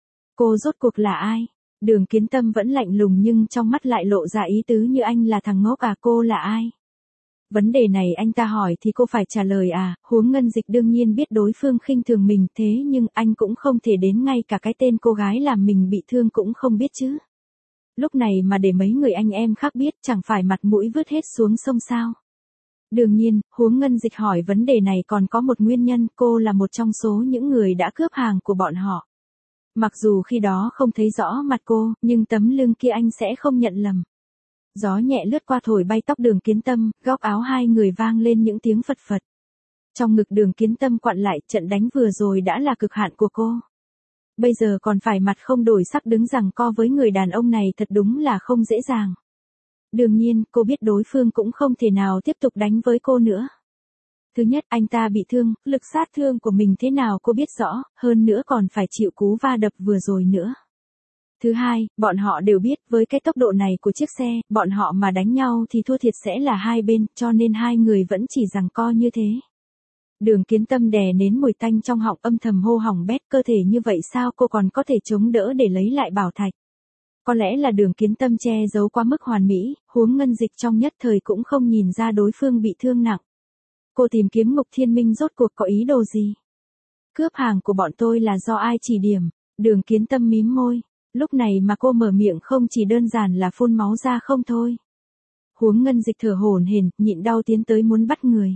Cô rốt cuộc là ai? Đường Kiến Tâm vẫn lạnh lùng nhưng trong mắt lại lộ ra ý tứ như anh là thằng ngốc à, cô là ai? Vấn đề này anh ta hỏi thì cô phải trả lời à, Huống Ngân Dịch đương nhiên biết đối phương khinh thường mình, thế nhưng anh cũng không thể đến ngay cả cái tên cô gái làm mình bị thương cũng không biết chứ. Lúc này mà để mấy người anh em khác biết, chẳng phải mặt mũi vứt hết xuống sông sao. Đương nhiên, Huống Ngân Dịch hỏi vấn đề này còn có một nguyên nhân, cô là một trong số những người đã cướp hàng của bọn họ. Mặc dù khi đó không thấy rõ mặt cô, nhưng tấm lưng kia anh sẽ không nhận lầm. Gió nhẹ lướt qua thổi bay tóc Đường Kiến Tâm, góc áo hai người vang lên những tiếng phật phật. Trong ngực Đường Kiến Tâm quặn lại, trận đánh vừa rồi đã là cực hạn của cô. Bây giờ còn phải mặt không đổi sắc đứng giằng co với người đàn ông này thật đúng là không dễ dàng. Đương nhiên, cô biết đối phương cũng không thể nào tiếp tục đánh với cô nữa. Thứ nhất, anh ta bị thương, lực sát thương của mình thế nào cô biết rõ, hơn nữa còn phải chịu cú va đập vừa rồi nữa. Thứ hai, bọn họ đều biết với cái tốc độ này của chiếc xe, bọn họ mà đánh nhau thì thua thiệt sẽ là hai bên, cho nên hai người vẫn chỉ giằng co như thế. Đường Kiến Tâm đè nến mùi tanh trong họng, âm thầm hô hỏng bét, cơ thể như vậy sao cô còn có thể chống đỡ để lấy lại bảo thạch. Có lẽ là Đường Kiến Tâm che giấu quá mức hoàn mỹ, huống Ngân Dịch trong nhất thời cũng không nhìn ra đối phương bị thương nặng. Cô tìm kiếm Ngục Thiên Minh rốt cuộc có ý đồ gì? Cướp hàng của bọn tôi là do ai chỉ điểm? Đường Kiến Tâm mím môi. Lúc này mà cô mở miệng không chỉ đơn giản là phun máu ra không thôi. Huống Ngân Dịch thở hổn hển, nhịn đau tiến tới muốn bắt người.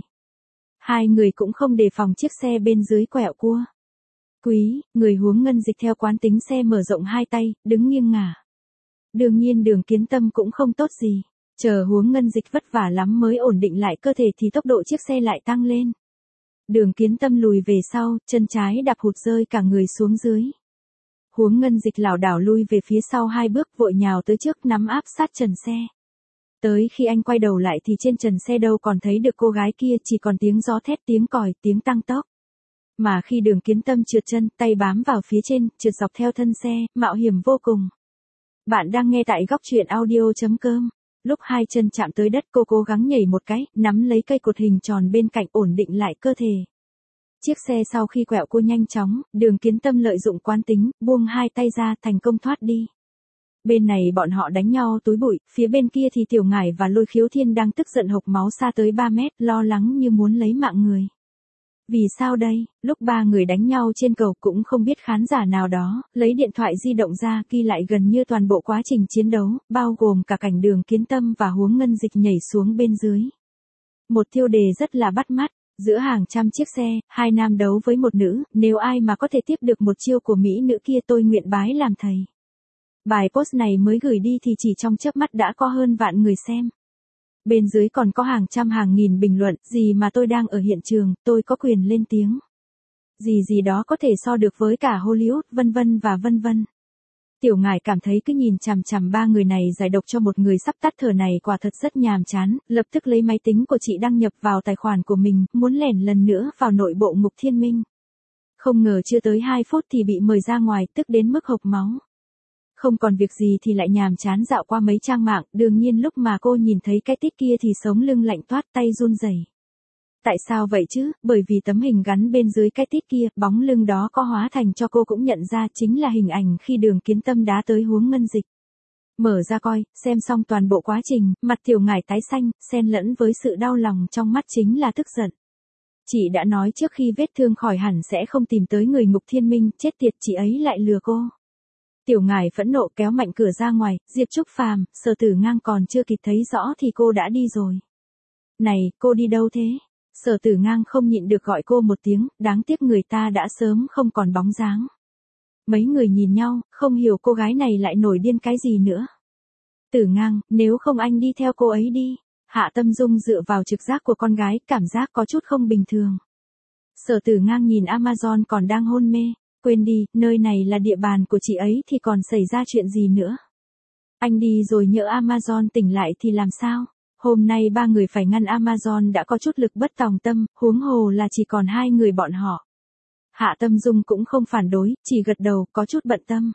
Hai người cũng không đề phòng chiếc xe bên dưới quẹo cua. Quý, người huống Ngân Dịch theo quán tính xe mở rộng hai tay, đứng nghiêng ngả. Đương nhiên Đường Kiến Tâm cũng không tốt gì. Chờ huống Ngân Dịch vất vả lắm mới ổn định lại cơ thể thì tốc độ chiếc xe lại tăng lên. Đường Kiến Tâm lùi về sau, chân trái đạp hụt rơi cả người xuống dưới. Huống Ngân Dịch lảo đảo lui về phía sau hai bước vội nhào tới trước nắm áp sát trần xe. Tới khi anh quay đầu lại thì trên trần xe đâu còn thấy được cô gái kia, chỉ còn tiếng gió thét, tiếng còi, tiếng tăng tốc. Mà khi Đường Kiến Tâm trượt chân, tay bám vào phía trên, trượt dọc theo thân xe, mạo hiểm vô cùng. Bạn đang nghe tại góc truyện audio chấm com. Lúc hai chân chạm tới đất cô cố gắng nhảy một cái, nắm lấy cây cột hình tròn bên cạnh ổn định lại cơ thể. Chiếc xe sau khi quẹo cô nhanh chóng, Đường Kiến Tâm lợi dụng quán tính, buông hai tay ra thành công thoát đi. Bên này bọn họ đánh nhau túi bụi, phía bên kia thì Tiểu Ngải và Lôi Khiếu Thiên đang tức giận hộc máu xa tới ba mét, lo lắng như muốn lấy mạng người. Vì sao đây, lúc ba người đánh nhau trên cầu cũng không biết khán giả nào đó, lấy điện thoại di động ra ghi lại gần như toàn bộ quá trình chiến đấu, bao gồm cả cảnh Đường Kiến Tâm và huống Ngân Dịch nhảy xuống bên dưới. Một tiêu đề rất là bắt mắt, giữa hàng trăm chiếc xe, hai nam đấu với một nữ, nếu ai mà có thể tiếp được một chiêu của mỹ nữ kia tôi nguyện bái làm thầy. Bài post này mới gửi đi thì chỉ trong chớp mắt đã có hơn vạn người xem. Bên dưới còn có hàng trăm hàng nghìn bình luận, gì mà tôi đang ở hiện trường, tôi có quyền lên tiếng. Gì gì đó có thể so được với cả Hollywood, vân vân và vân vân. Tiểu Ngải cảm thấy cứ nhìn chằm chằm ba người này giải độc cho một người sắp tắt thở này quả thật rất nhàm chán, lập tức lấy máy tính của chị đăng nhập vào tài khoản của mình, muốn lẻn lần nữa vào nội bộ Ngục Thiên Minh. Không ngờ chưa tới hai phút thì bị mời ra ngoài, tức đến mức hộc máu. Không còn việc gì thì lại nhàm chán dạo qua mấy trang mạng, đương nhiên lúc mà cô nhìn thấy cái tít kia thì sống lưng lạnh toát, tay run rẩy. Tại sao vậy chứ? Bởi vì tấm hình gắn bên dưới cái tít kia, bóng lưng đó có hóa thành cho cô cũng nhận ra chính là hình ảnh khi Đường Kiến Tâm đá tới huống Ngân Dịch. Mở ra coi, xem xong toàn bộ quá trình, mặt Tiểu Ngải tái xanh, xen lẫn với sự đau lòng trong mắt chính là tức giận. Chị đã nói trước khi vết thương khỏi hẳn sẽ không tìm tới người Ngục Thiên Minh, chết tiệt chị ấy lại lừa cô. Tiểu Ngải phẫn nộ kéo mạnh cửa ra ngoài, Diệp Trúc Phàm, Sở Tử Ngang còn chưa kịp thấy rõ thì cô đã đi rồi. Này, cô đi đâu thế? Sở Tử Ngang không nhịn được gọi cô một tiếng, đáng tiếc người ta đã sớm không còn bóng dáng. Mấy người nhìn nhau, không hiểu cô gái này lại nổi điên cái gì nữa. Tử Ngang, nếu không anh đi theo cô ấy đi. Hạ Tâm Dung dựa vào trực giác của con gái, cảm giác có chút không bình thường. Sở Tử Ngang nhìn Amazon còn đang hôn mê. Quên đi, nơi này là địa bàn của chị ấy thì còn xảy ra chuyện gì nữa. Anh đi rồi nhỡ Amazon tỉnh lại thì làm sao? Hôm nay ba người phải ngăn Amazon đã có chút lực bất tòng tâm, huống hồ là chỉ còn hai người bọn họ. Hạ Tâm Dung cũng không phản đối, chỉ gật đầu, có chút bận tâm.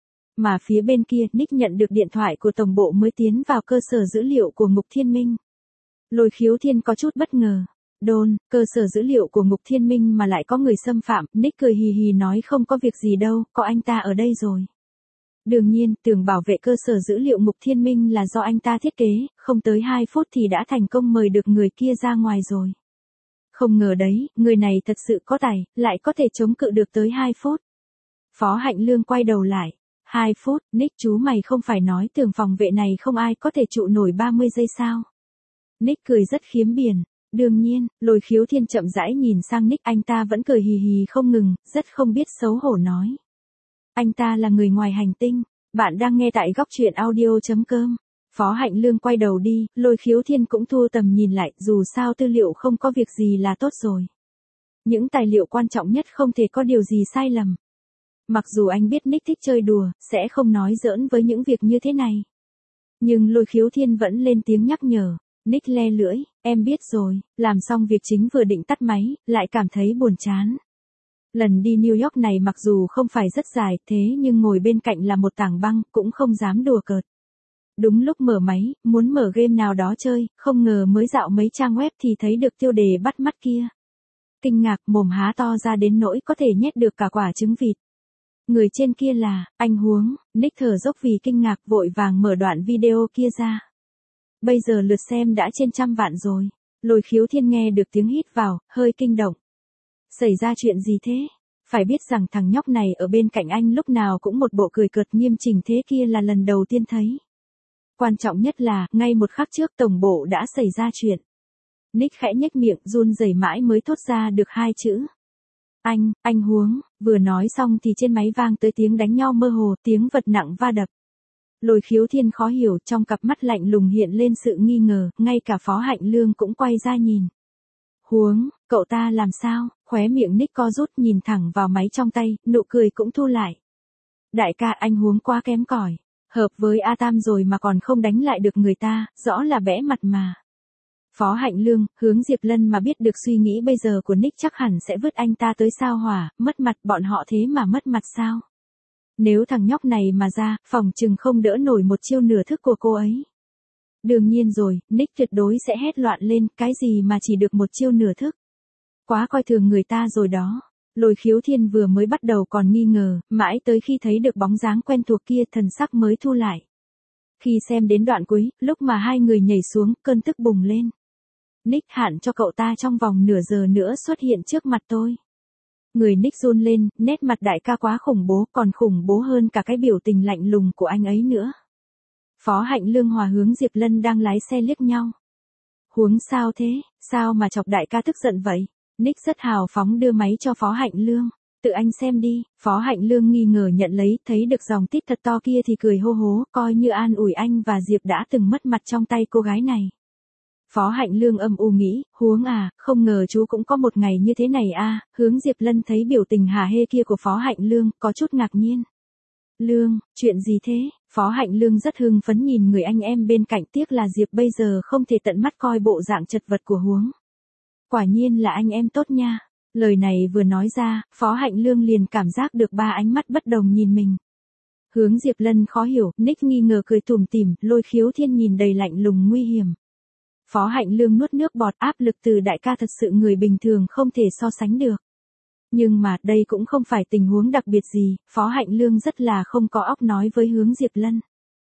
Mà phía bên kia, Nick nhận được điện thoại của tổng bộ mới tiến vào cơ sở dữ liệu của Ngục Thiên Minh. Lôi Khiếu Thiên có chút bất ngờ. Đôn, cơ sở dữ liệu của Ngục Thiên Minh mà lại có người xâm phạm, Nick cười hì hì nói không có việc gì đâu, có anh ta ở đây rồi. Đương nhiên, tưởng bảo vệ cơ sở dữ liệu Ngục Thiên Minh là do anh ta thiết kế, không tới hai phút thì đã thành công mời được người kia ra ngoài rồi. Không ngờ đấy, người này thật sự có tài, lại có thể chống cự được tới hai phút. Phó Hạnh Lương quay đầu lại. hai phút, Nick chú mày không phải nói tưởng phòng vệ này không ai có thể trụ nổi ba mươi giây sao? Nick cười rất khiếm biển. Đương nhiên, Lôi Khiếu Thiên chậm rãi nhìn sang Nick, anh ta vẫn cười hì hì không ngừng, rất không biết xấu hổ nói. Anh ta là người ngoài hành tinh, bạn đang nghe tại góc truyện audio chấm com. Phó Hạnh Lương quay đầu đi, Lôi Khiếu Thiên cũng thu tầm nhìn lại, dù sao tư liệu không có việc gì là tốt rồi. Những tài liệu quan trọng nhất không thể có điều gì sai lầm. Mặc dù anh biết Nick thích chơi đùa, sẽ không nói giỡn với những việc như thế này. Nhưng Lôi Khiếu Thiên vẫn lên tiếng nhắc nhở. Nick le lưỡi, em biết rồi, làm xong việc chính vừa định tắt máy, lại cảm thấy buồn chán. Lần đi New York này mặc dù không phải rất dài, thế nhưng ngồi bên cạnh là một tảng băng, cũng không dám đùa cợt. Đúng lúc mở máy, muốn mở game nào đó chơi, không ngờ mới dạo mấy trang web thì thấy được tiêu đề bắt mắt kia. Kinh ngạc, mồm há to ra đến nỗi có thể nhét được cả quả trứng vịt. Người trên kia là, anh Huống, Nick thở dốc vì kinh ngạc vội vàng mở đoạn video kia ra. Bây giờ lượt xem đã trên trăm vạn rồi. Lôi Khiếu Thiên nghe được tiếng hít vào, hơi kinh động. Xảy ra chuyện gì thế? Phải biết rằng thằng nhóc này ở bên cạnh anh lúc nào cũng một bộ cười cợt nghiêm chỉnh thế kia là lần đầu tiên thấy. Quan trọng nhất là, ngay một khắc trước tổng bộ đã xảy ra chuyện. Nick khẽ nhếch miệng run rẩy mãi mới thốt ra được hai chữ. Anh, anh Huống, vừa nói xong thì trên máy vang tới tiếng đánh nhau mơ hồ, tiếng vật nặng va đập. Lôi Khiếu Thiên khó hiểu, trong cặp mắt lạnh lùng hiện lên sự nghi ngờ, ngay cả Phó Hạnh Lương cũng quay ra nhìn. Huống, cậu ta làm sao? Khóe miệng Nick co rút nhìn thẳng vào máy trong tay, nụ cười cũng thu lại. Đại ca, anh Huống quá kém cỏi, hợp với A Tam rồi mà còn không đánh lại được người ta, rõ là bẽ mặt mà. Phó Hạnh Lương, Hướng Diệp Lân mà biết được suy nghĩ bây giờ của Nick chắc hẳn sẽ vứt anh ta tới sao hỏa, mất mặt bọn họ thế mà mất mặt sao? Nếu thằng nhóc này mà ra, phòng chừng không đỡ nổi một chiêu nửa thức của cô ấy. Đương nhiên rồi, Nick tuyệt đối sẽ hét loạn lên, cái gì mà chỉ được một chiêu nửa thức. Quá coi thường người ta rồi đó. Lôi Khiếu Thiên vừa mới bắt đầu còn nghi ngờ, mãi tới khi thấy được bóng dáng quen thuộc kia thần sắc mới thu lại. Khi xem đến đoạn cuối, lúc mà hai người nhảy xuống, cơn tức bùng lên. Nick, hạn cho cậu ta trong vòng nửa giờ nữa xuất hiện trước mặt tôi. Người Nick run lên, nét mặt đại ca quá khủng bố, còn khủng bố hơn cả cái biểu tình lạnh lùng của anh ấy nữa. Phó Hạnh Lương hòa Hướng Diệp Lân đang lái xe liếc nhau. Huống sao thế, sao mà chọc đại ca tức giận vậy? Nick rất hào phóng đưa máy cho Phó Hạnh Lương. Tự anh xem đi. Phó Hạnh Lương nghi ngờ nhận lấy, thấy được dòng tít thật to kia thì cười hô hố, coi như an ủi anh và Diệp đã từng mất mặt trong tay cô gái này. Phó Hạnh Lương âm u nghĩ, Huống à, không ngờ chú cũng có một ngày như thế này a. Hướng Diệp Lân thấy biểu tình hả hê kia của Phó Hạnh Lương, có chút ngạc nhiên. Lương, chuyện gì thế? Phó Hạnh Lương rất hưng phấn nhìn người anh em bên cạnh, tiếc là Diệp bây giờ không thể tận mắt coi bộ dạng chật vật của Huống. Quả nhiên là anh em tốt nha. Lời này vừa nói ra, Phó Hạnh Lương liền cảm giác được ba ánh mắt bất đồng nhìn mình. Hướng Diệp Lân khó hiểu, Nick nghi ngờ cười tủm tỉm, Lôi Khiếu Thiên nhìn đầy lạnh lùng nguy hiểm. Phó Hạnh Lương nuốt nước bọt, áp lực từ đại ca thật sự người bình thường không thể so sánh được. Nhưng mà đây cũng không phải tình huống đặc biệt gì, Phó Hạnh Lương rất là không có óc nói với Hướng Diệp Lân.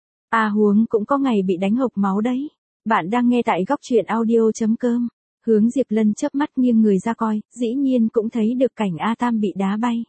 À Huống cũng có ngày bị đánh hộc máu đấy. Bạn đang nghe tại góc truyện audio chấm com. Hướng Diệp Lân chớp mắt nghiêng người ra coi, dĩ nhiên cũng thấy được cảnh A Tam bị đá bay.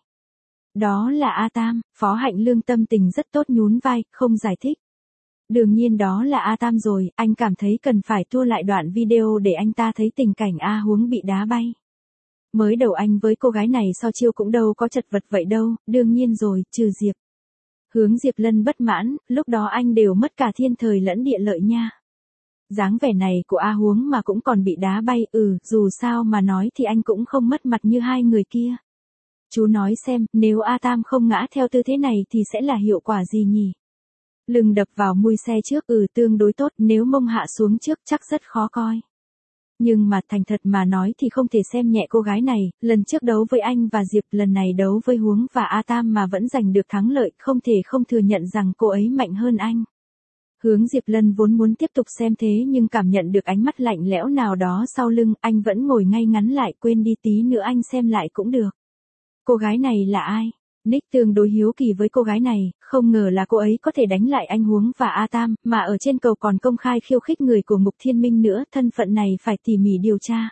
Đó là A Tam, Phó Hạnh Lương tâm tình rất tốt nhún vai, không giải thích. Đương nhiên đó là A Tam rồi, anh cảm thấy cần phải tua lại đoạn video để anh ta thấy tình cảnh A Huống bị đá bay. Mới đầu anh với cô gái này so chiêu cũng đâu có chật vật vậy đâu, đương nhiên rồi, trừ Diệp. Hướng Diệp Lân bất mãn, lúc đó anh đều mất cả thiên thời lẫn địa lợi nha. Dáng vẻ này của A Huống mà cũng còn bị đá bay, ừ, dù sao mà nói thì anh cũng không mất mặt như hai người kia. Chú nói xem, nếu A Tam không ngã theo tư thế này thì sẽ là hiệu quả gì nhỉ? Lưng đập vào mui xe trước, ừ tương đối tốt, nếu mông hạ xuống trước chắc rất khó coi. Nhưng mà thành thật mà nói thì không thể xem nhẹ cô gái này, lần trước đấu với anh và Diệp, lần này đấu với Huống và A Tam mà vẫn giành được thắng lợi, không thể không thừa nhận rằng cô ấy mạnh hơn anh. Hướng Diệp Lân vốn muốn tiếp tục xem thế nhưng cảm nhận được ánh mắt lạnh lẽo nào đó sau lưng, anh vẫn ngồi ngay ngắn lại, quên đi tí nữa anh xem lại cũng được. Cô gái này là ai? Nick tương đối hiếu kỳ với cô gái này, không ngờ là cô ấy có thể đánh lại anh Huống và A Tam, mà ở trên cầu còn công khai khiêu khích người của Ngục Thiên Minh nữa, thân phận này phải tỉ mỉ điều tra.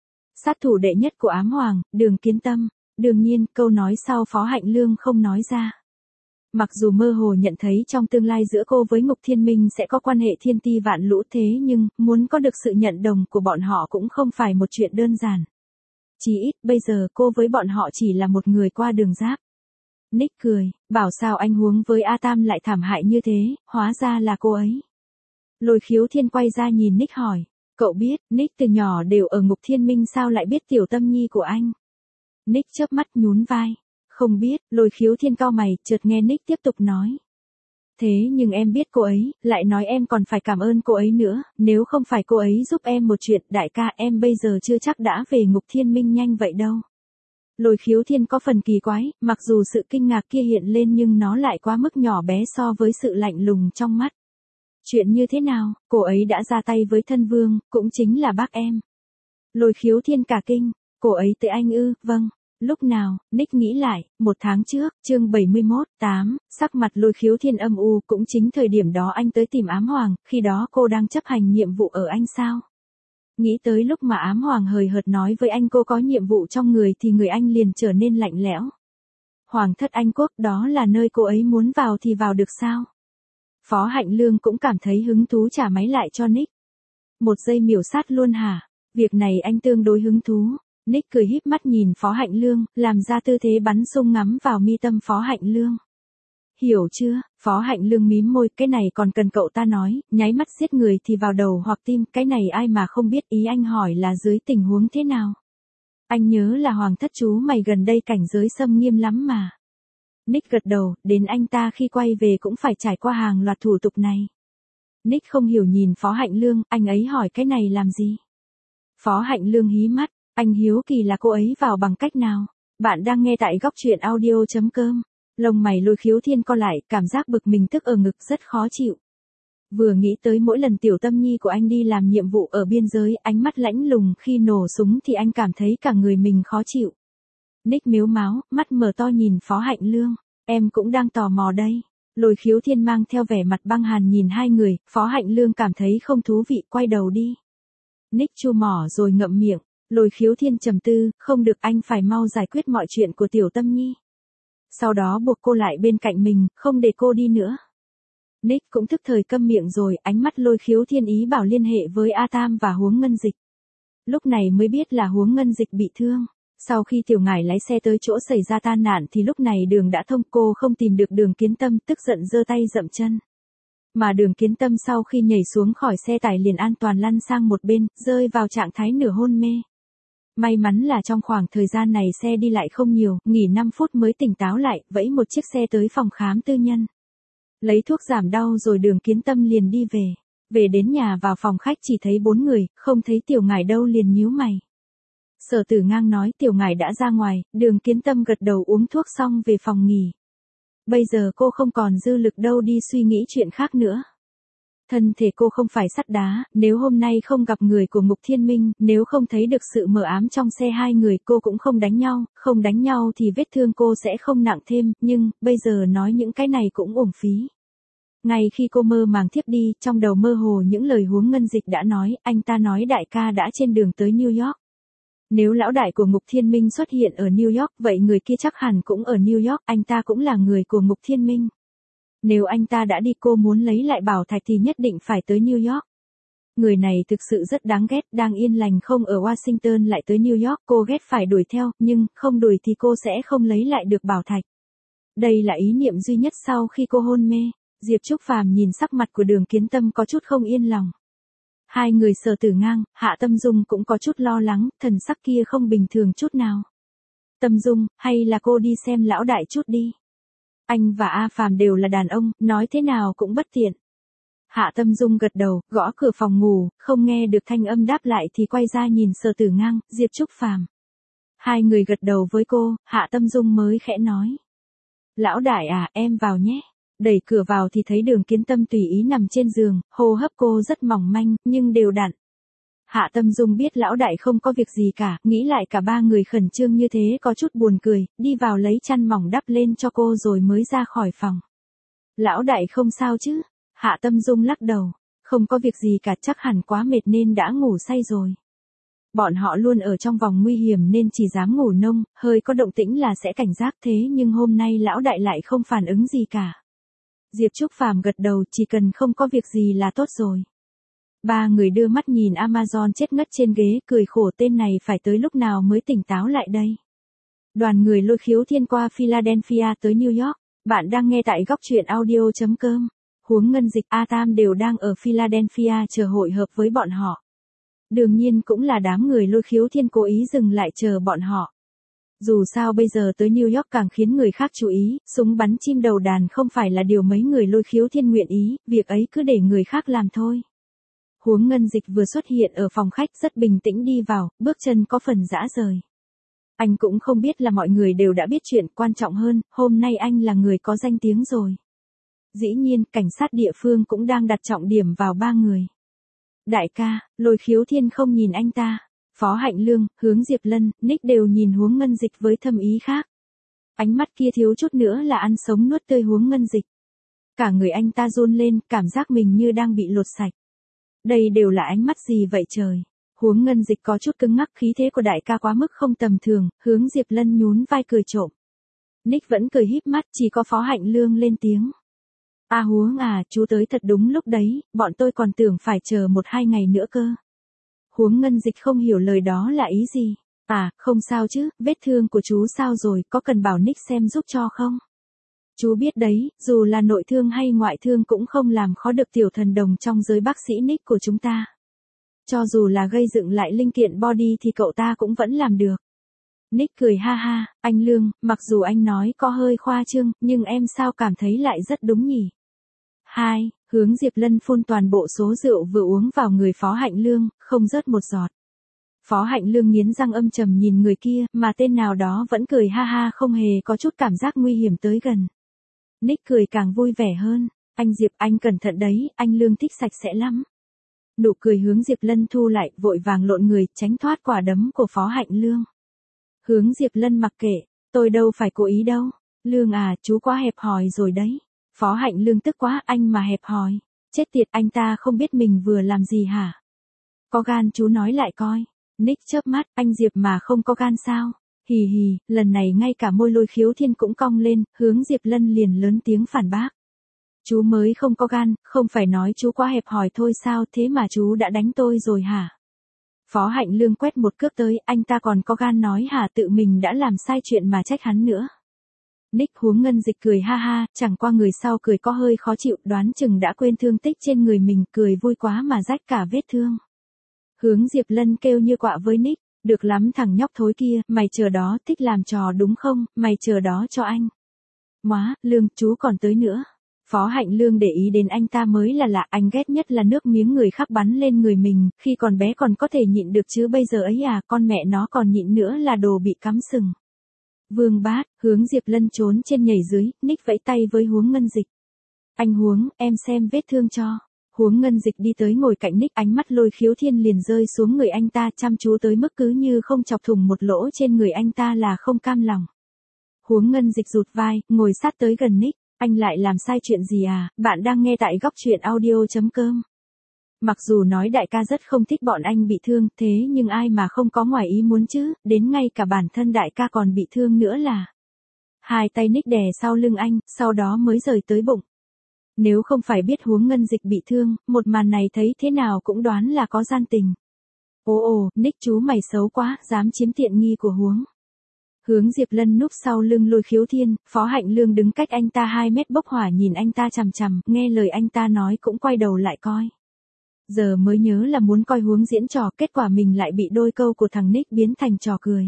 Sát thủ đệ nhất của Ám Hoàng, Đường Kiến Tâm. Đương nhiên, câu nói sau Phó Hạnh Lương không nói ra. Mặc dù mơ hồ nhận thấy trong tương lai giữa cô với Ngục Thiên Minh sẽ có quan hệ thiên ti vạn lũ thế nhưng, muốn có được sự nhận đồng của bọn họ cũng không phải một chuyện đơn giản. Chỉ ít, bây giờ cô với bọn họ chỉ là một người qua đường giáp. Nick cười, bảo sao anh Huống với A Tam lại thảm hại như thế, hóa ra là cô ấy. Lôi Khiếu Thiên quay ra nhìn Nick hỏi, cậu biết, Nick từ nhỏ đều ở Ngục Thiên Minh sao lại biết tiểu tâm nhi của anh? Nick chớp mắt nhún vai, không biết, Lôi Khiếu Thiên cau mày, chợt nghe Nick tiếp tục nói. Thế nhưng em biết cô ấy, lại nói em còn phải cảm ơn cô ấy nữa, nếu không phải cô ấy giúp em một chuyện, đại ca em bây giờ chưa chắc đã về Ngục Thiên Minh nhanh vậy đâu. Lôi Khiếu Thiên có phần kỳ quái, mặc dù sự kinh ngạc kia hiện lên nhưng nó lại quá mức nhỏ bé so với sự lạnh lùng trong mắt. Chuyện như thế nào, cô ấy đã ra tay với thân vương, cũng chính là bác em. Lôi Khiếu Thiên cả kinh, cô ấy tới anh ư, vâng. Lúc nào, Nick nghĩ lại, một tháng trước, chương bảy mươi mốt, tám, sắc mặt Lôi Khiếu Thiên âm u, cũng chính thời điểm đó anh tới tìm Ám Hoàng, khi đó cô đang chấp hành nhiệm vụ ở anh sao? Nghĩ tới lúc mà Ám Hoàng hời hợt nói với anh cô có nhiệm vụ trong người thì người anh liền trở nên lạnh lẽo. Hoàng thất Anh Quốc, đó là nơi cô ấy muốn vào thì vào được sao? Phó Hạnh Lương cũng cảm thấy hứng thú trả máy lại cho Nick. Một giây miểu sát luôn hả? Việc này anh tương đối hứng thú. Nick cười híp mắt nhìn Phó Hạnh Lương, làm ra tư thế bắn sung ngắm vào mi tâm Phó Hạnh Lương. Hiểu chưa? Phó Hạnh Lương mím môi, cái này còn cần cậu ta nói, nháy mắt giết người thì vào đầu hoặc tim, cái này ai mà không biết, ý anh hỏi là dưới tình huống thế nào? Anh nhớ là Hoàng thất chú mày gần đây cảnh giới xâm nghiêm lắm mà. Nick gật đầu, đến anh ta khi quay về cũng phải trải qua hàng loạt thủ tục này. Nick không hiểu nhìn Phó Hạnh Lương, anh ấy hỏi cái này làm gì? Phó Hạnh Lương hí mắt, anh hiếu kỳ là cô ấy vào bằng cách nào? Bạn đang nghe tại góc truyện audio chấm com. Lông mày Lôi Khiếu Thiên co lại, cảm giác bực mình tức ở ngực rất khó chịu. Vừa nghĩ tới mỗi lần Tiểu Tâm Nhi của anh đi làm nhiệm vụ ở biên giới, ánh mắt lãnh lùng khi nổ súng thì anh cảm thấy cả người mình khó chịu. Nick mếu máo, mắt mở to nhìn Phó Hạnh Lương. Em cũng đang tò mò đây. Lôi Khiếu Thiên mang theo vẻ mặt băng hàn nhìn hai người, Phó Hạnh Lương cảm thấy không thú vị, quay đầu đi. Nick chu mỏ rồi ngậm miệng. Lôi Khiếu Thiên trầm tư, không được, anh phải mau giải quyết mọi chuyện của Tiểu Tâm Nhi. Sau đó buộc cô lại bên cạnh mình, không để cô đi nữa. Nick cũng thức thời câm miệng rồi, ánh mắt Lôi Khiếu Thiên ý bảo liên hệ với A Tam và Huống Ngân Dịch. Lúc này mới biết là Huống Ngân Dịch bị thương. Sau khi Tiểu Ngải lái xe tới chỗ xảy ra tai nạn thì lúc này đường đã thông, cô không tìm được Đường Kiến Tâm, tức giận giơ tay dậm chân. Mà Đường Kiến Tâm sau khi nhảy xuống khỏi xe tải liền an toàn lăn sang một bên, rơi vào trạng thái nửa hôn mê. May mắn là trong khoảng thời gian này xe đi lại không nhiều, nghỉ năm phút mới tỉnh táo lại, vẫy một chiếc xe tới phòng khám tư nhân. Lấy thuốc giảm đau rồi Đường Kiến Tâm liền đi về. Về đến nhà vào phòng khách chỉ thấy bốn người, không thấy Tiểu Ngải đâu liền nhíu mày. Sở Tử Ngang nói Tiểu Ngải đã ra ngoài, Đường Kiến Tâm gật đầu uống thuốc xong về phòng nghỉ. Bây giờ cô không còn dư lực đâu đi suy nghĩ chuyện khác nữa. Thân thể cô không phải sắt đá, nếu hôm nay không gặp người của Mục Thiên Minh, nếu không thấy được sự mờ ám trong xe hai người cô cũng không đánh nhau, không đánh nhau thì vết thương cô sẽ không nặng thêm, nhưng, bây giờ nói những cái này cũng uổng phí. Ngay khi cô mơ màng thiếp đi, trong đầu mơ hồ những lời Huống Ngân Dịch đã nói, anh ta nói đại ca đã trên đường tới New York. Nếu lão đại của Mục Thiên Minh xuất hiện ở New York, vậy người kia chắc hẳn cũng ở New York, anh ta cũng là người của Mục Thiên Minh. Nếu anh ta đã đi, cô muốn lấy lại bảo thạch thì nhất định phải tới New York. Người này thực sự rất đáng ghét, đang yên lành không ở Washington lại tới New York, cô ghét phải đuổi theo, nhưng, không đuổi thì cô sẽ không lấy lại được bảo thạch. Đây là ý niệm duy nhất sau khi cô hôn mê. Diệp Trúc Phàm nhìn sắc mặt của Đường Kiến Tâm có chút không yên lòng. Hai người Sở Tử Ngang, Hạ Tâm Dung cũng có chút lo lắng, thần sắc kia không bình thường chút nào. Tâm Dung, hay là cô đi xem lão đại chút đi. Anh và A Phàm đều là đàn ông, nói thế nào cũng bất tiện. Hạ Tâm Dung gật đầu, gõ cửa phòng ngủ, không nghe được thanh âm đáp lại thì quay ra nhìn Sở Tử Ngang, Diệp Trúc Phàm. Hai người gật đầu với cô, Hạ Tâm Dung mới khẽ nói. Lão đại à, em vào nhé. Đẩy cửa vào thì thấy Đường Kiến Tâm tùy ý nằm trên giường, hô hấp cô rất mỏng manh, nhưng đều đặn. Hạ Tâm Dung biết lão đại không có việc gì cả, nghĩ lại cả ba người khẩn trương như thế có chút buồn cười, đi vào lấy chăn mỏng đắp lên cho cô rồi mới ra khỏi phòng. Lão đại không sao chứ? Hạ Tâm Dung lắc đầu, không có việc gì cả, chắc hẳn quá mệt nên đã ngủ say rồi. Bọn họ luôn ở trong vòng nguy hiểm nên chỉ dám ngủ nông, hơi có động tĩnh là sẽ cảnh giác, thế nhưng hôm nay lão đại lại không phản ứng gì cả. Diệp Trúc Phàm gật đầu, chỉ cần không có việc gì là tốt rồi. Ba người đưa mắt nhìn Amazon chết ngất trên ghế, cười khổ, tên này phải tới lúc nào mới tỉnh táo lại đây. Đoàn người Lôi Khiếu Thiên qua Philadelphia tới New York. Bạn đang nghe tại góc truyện audio chấm com. Huống Ngân Dịch, A Tam đều đang ở Philadelphia chờ hội hợp với bọn họ. Đương nhiên cũng là đám người Lôi Khiếu Thiên cố ý dừng lại chờ bọn họ. Dù sao bây giờ tới New York càng khiến người khác chú ý, súng bắn chim đầu đàn không phải là điều mấy người Lôi Khiếu Thiên nguyện ý, việc ấy cứ để người khác làm thôi. Huống Ngân Dịch vừa xuất hiện ở phòng khách rất bình tĩnh đi vào, bước chân có phần dã rời. Anh cũng không biết là mọi người đều đã biết chuyện, quan trọng hơn, hôm nay anh là người có danh tiếng rồi. Dĩ nhiên, cảnh sát địa phương cũng đang đặt trọng điểm vào ba người. Đại ca, Lôi Khiếu Thiên không nhìn anh ta. Phó Hạnh Lương, Hướng Diệp Lân, Nick đều nhìn Huống Ngân Dịch với thâm ý khác. Ánh mắt kia thiếu chút nữa là ăn sống nuốt tươi Huống Ngân Dịch. Cả người anh ta run lên, cảm giác mình như đang bị lột sạch. Đây đều là ánh mắt gì vậy trời? Huống Ngân Dịch có chút cứng ngắc, khí thế của đại ca quá mức không tầm thường, Hướng Diệp Lân nhún vai cười trộm. Nick vẫn cười híp mắt, chỉ có Phó Hạnh Lương lên tiếng. A Huống à, chú tới thật đúng lúc đấy, bọn tôi còn tưởng phải chờ một hai ngày nữa cơ. Huống Ngân Dịch không hiểu lời đó là ý gì. À, không sao chứ, vết thương của chú sao rồi, có cần bảo Nick xem giúp cho không? Chú biết đấy, dù là nội thương hay ngoại thương cũng không làm khó được tiểu thần đồng trong giới bác sĩ Nick của chúng ta. Cho dù là gây dựng lại linh kiện body thì cậu ta cũng vẫn làm được. Nick cười ha ha, anh Lương, mặc dù anh nói có hơi khoa trương, nhưng em sao cảm thấy lại rất đúng nhỉ? Hai, Hướng Diệp Lân phun toàn bộ số rượu vừa uống vào người Phó Hạnh Lương, không rớt một giọt. Phó Hạnh Lương nghiến răng âm trầm nhìn người kia, mà tên nào đó vẫn cười ha ha không hề có chút cảm giác nguy hiểm tới gần. Nick cười càng vui vẻ hơn, anh Diệp anh cẩn thận đấy, anh Lương thích sạch sẽ lắm. Nụ cười Hướng Diệp Lân thu lại, vội vàng lộn người, tránh thoát quả đấm của Phó Hạnh Lương. Hướng Diệp Lân mặc kệ, tôi đâu phải cố ý đâu. Lương à, chú quá hẹp hòi rồi đấy. Phó Hạnh Lương tức quá, anh mà hẹp hòi. Chết tiệt, anh ta không biết mình vừa làm gì hả? Có gan chú nói lại coi. Nick chớp mắt, anh Diệp mà không có gan sao? Hì hì, lần này ngay cả môi Lôi Khiếu Thiên cũng cong lên, Hướng Diệp Lân liền lớn tiếng phản bác. Chú mới không có gan, không phải nói chú quá hẹp hòi thôi sao, thế mà chú đã đánh tôi rồi hả? Phó Hạnh Lương quét một cước tới, anh ta còn có gan nói hả, tự mình đã làm sai chuyện mà trách hắn nữa. Nick Huống Ngân Dịch cười ha ha, chẳng qua người sau cười có hơi khó chịu, đoán chừng đã quên thương tích trên người mình, cười vui quá mà rách cả vết thương. Hướng Diệp Lân kêu như quạ với Nick, được lắm thằng nhóc thối kia, mày chờ đó, thích làm trò đúng không, mày chờ đó cho anh. Móa, Lương, chú còn tới nữa. Phó Hạnh Lương để ý đến anh ta mới là lạ, anh ghét nhất là nước miếng người khác bắn lên người mình, khi còn bé còn có thể nhịn được chứ bây giờ ấy à, con mẹ nó còn nhịn nữa là đồ bị cắm sừng. Vương Bát, Hướng Diệp Lân trốn trên nhảy dưới, Nick vẫy tay với Huống Ngân Dịch. Anh Huống, em xem vết thương cho. Huống Ngân Dịch đi tới ngồi cạnh Nick, ánh mắt Lôi Khiếu Thiên liền rơi xuống người anh ta, chăm chú tới mức cứ như không chọc thủng một lỗ trên người anh ta là không cam lòng. Huống Ngân Dịch rụt vai, ngồi sát tới gần Nick. Anh lại làm sai chuyện gì à? Bạn đang nghe tại góc truyện audio chấm com. Mặc dù nói đại ca rất không thích bọn anh bị thương, thế nhưng ai mà không có ngoài ý muốn chứ, đến ngay cả bản thân đại ca còn bị thương nữa là. Hai tay Nick đè sau lưng anh, sau đó mới rời tới bụng. Nếu không phải biết Huống Ngân Dịch bị thương, một màn này thấy thế nào cũng đoán là có gian tình. Ồ ồ, Nick chú mày xấu quá, dám chiếm tiện nghi của Huống. Hướng Diệp Lân núp sau lưng Lôi Khiếu Thiên, Phó Hạnh Lương đứng cách anh ta hai mét bốc hỏa nhìn anh ta chằm chằm, nghe lời anh ta nói cũng quay đầu lại coi. Giờ mới nhớ là muốn coi Huống diễn trò, kết quả mình lại bị đôi câu của thằng Nick biến thành trò cười.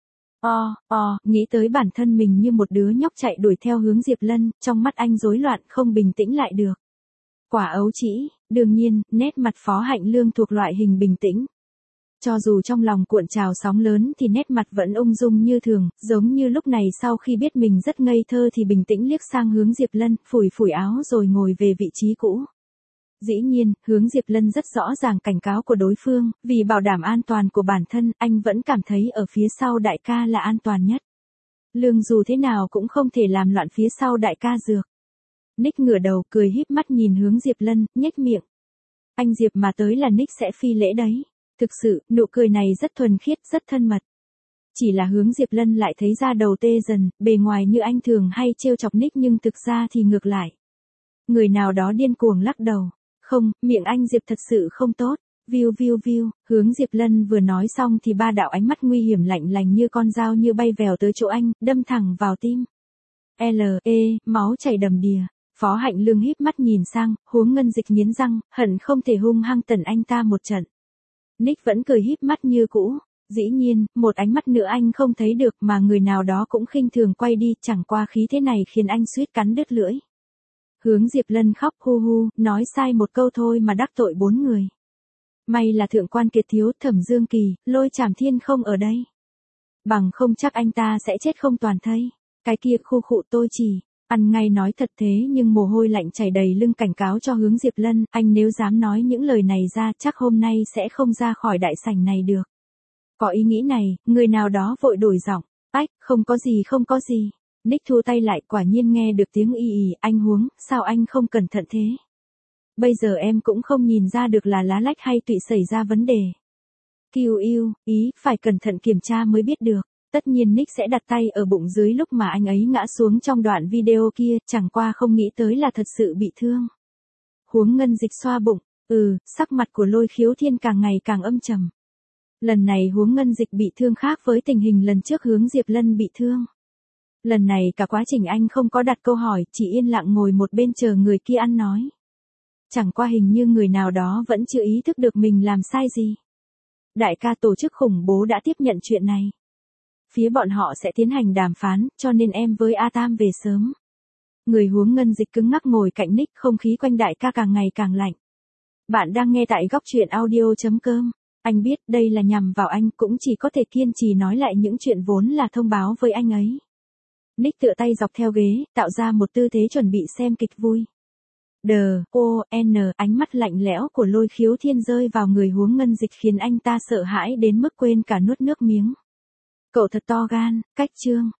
O, o, nghĩ tới bản thân mình như một đứa nhóc chạy đuổi theo Hướng Diệp Lân, trong mắt anh rối loạn không bình tĩnh lại được. Quả ấu trĩ, đương nhiên, nét mặt Phó Hạnh Lương thuộc loại hình bình tĩnh. Cho dù trong lòng cuộn trào sóng lớn thì nét mặt vẫn ung dung như thường, giống như lúc này sau khi biết mình rất ngây thơ thì bình tĩnh liếc sang Hướng Diệp Lân, phủi phủi áo rồi ngồi về vị trí cũ. Dĩ nhiên, Hướng Diệp Lân rất rõ ràng cảnh cáo của đối phương, vì bảo đảm an toàn của bản thân, anh vẫn cảm thấy ở phía sau đại ca là an toàn nhất. Lương dù thế nào cũng không thể làm loạn phía sau đại ca dược. Nick ngửa đầu cười híp mắt nhìn Hướng Diệp Lân, nhếch miệng. Anh Diệp mà tới là Nick sẽ phi lễ đấy. Thực sự, nụ cười này rất thuần khiết, rất thân mật. Chỉ là Hướng Diệp Lân lại thấy da đầu tê dần, bề ngoài như anh thường hay trêu chọc Nick nhưng thực ra thì ngược lại. Người nào đó điên cuồng lắc đầu. Không, miệng anh Diệp thật sự không tốt. Viu viu viu, Hướng Diệp Lân vừa nói xong thì ba đạo ánh mắt nguy hiểm lạnh lành như con dao như bay vèo tới chỗ anh, đâm thẳng vào tim. L, E, máu chảy đầm đìa. Phó Hạnh Lương híp mắt nhìn sang, Huống Ngân Dịch nghiến răng, hận không thể hung hăng tẩn anh ta một trận. Nick vẫn cười híp mắt như cũ. Dĩ nhiên, một ánh mắt nữa anh không thấy được mà người nào đó cũng khinh thường quay đi, chẳng qua khí thế này khiến anh suýt cắn đứt lưỡi. Hướng Diệp Lân khóc hu hu, nói sai một câu thôi mà đắc tội bốn người. May là Thượng quan Kiệt Thiếu, Thẩm Dương Kỳ, Lôi Trảm Thiên không ở đây. Bằng không chắc anh ta sẽ chết không toàn thây. Cái kia khu khụ tôi chỉ, ăn ngay nói thật thế nhưng mồ hôi lạnh chảy đầy lưng cảnh cáo cho Hướng Diệp Lân, anh nếu dám nói những lời này ra chắc hôm nay sẽ không ra khỏi đại sảnh này được. Có ý nghĩ này, người nào đó vội đổi giọng. Ách, không có gì không có gì. Nick thu tay lại, quả nhiên nghe được tiếng y ì. Anh Huống, sao anh không cẩn thận thế? Bây giờ em cũng không nhìn ra được là lá lách hay tụy xảy ra vấn đề. Kiều yêu, ý, phải cẩn thận kiểm tra mới biết được. Tất nhiên Nick sẽ đặt tay ở bụng dưới lúc mà anh ấy ngã xuống trong đoạn video kia, chẳng qua không nghĩ tới là thật sự bị thương. Huống Ngân Dịch xoa bụng, ừ, sắc mặt của Lôi Khiếu Thiên càng ngày càng âm trầm. Lần này Huống Ngân Dịch bị thương khác với tình hình lần trước Hướng Diệp Lân bị thương. Lần này cả quá trình anh không có đặt câu hỏi, chỉ yên lặng ngồi một bên chờ người kia ăn nói. Chẳng qua hình như người nào đó vẫn chưa ý thức được mình làm sai gì. Đại ca tổ chức khủng bố đã tiếp nhận chuyện này. Phía bọn họ sẽ tiến hành đàm phán, cho nên em với A Tam về sớm. Người Huống Ngân Dịch cứng ngắc ngồi cạnh Nick, không khí quanh đại ca càng ngày càng lạnh. Bạn đang nghe tại góc truyện audio.com. Anh biết đây là nhằm vào anh, cũng chỉ có thể kiên trì nói lại những chuyện vốn là thông báo với anh ấy. Nick tựa tay dọc theo ghế, tạo ra một tư thế chuẩn bị xem kịch vui. Đờ, O, N, ánh mắt lạnh lẽo của Lôi Khiếu Thiên rơi vào người Huống Ngân Dịch khiến anh ta sợ hãi đến mức quên cả nuốt nước miếng. Cậu thật to gan, cách chương.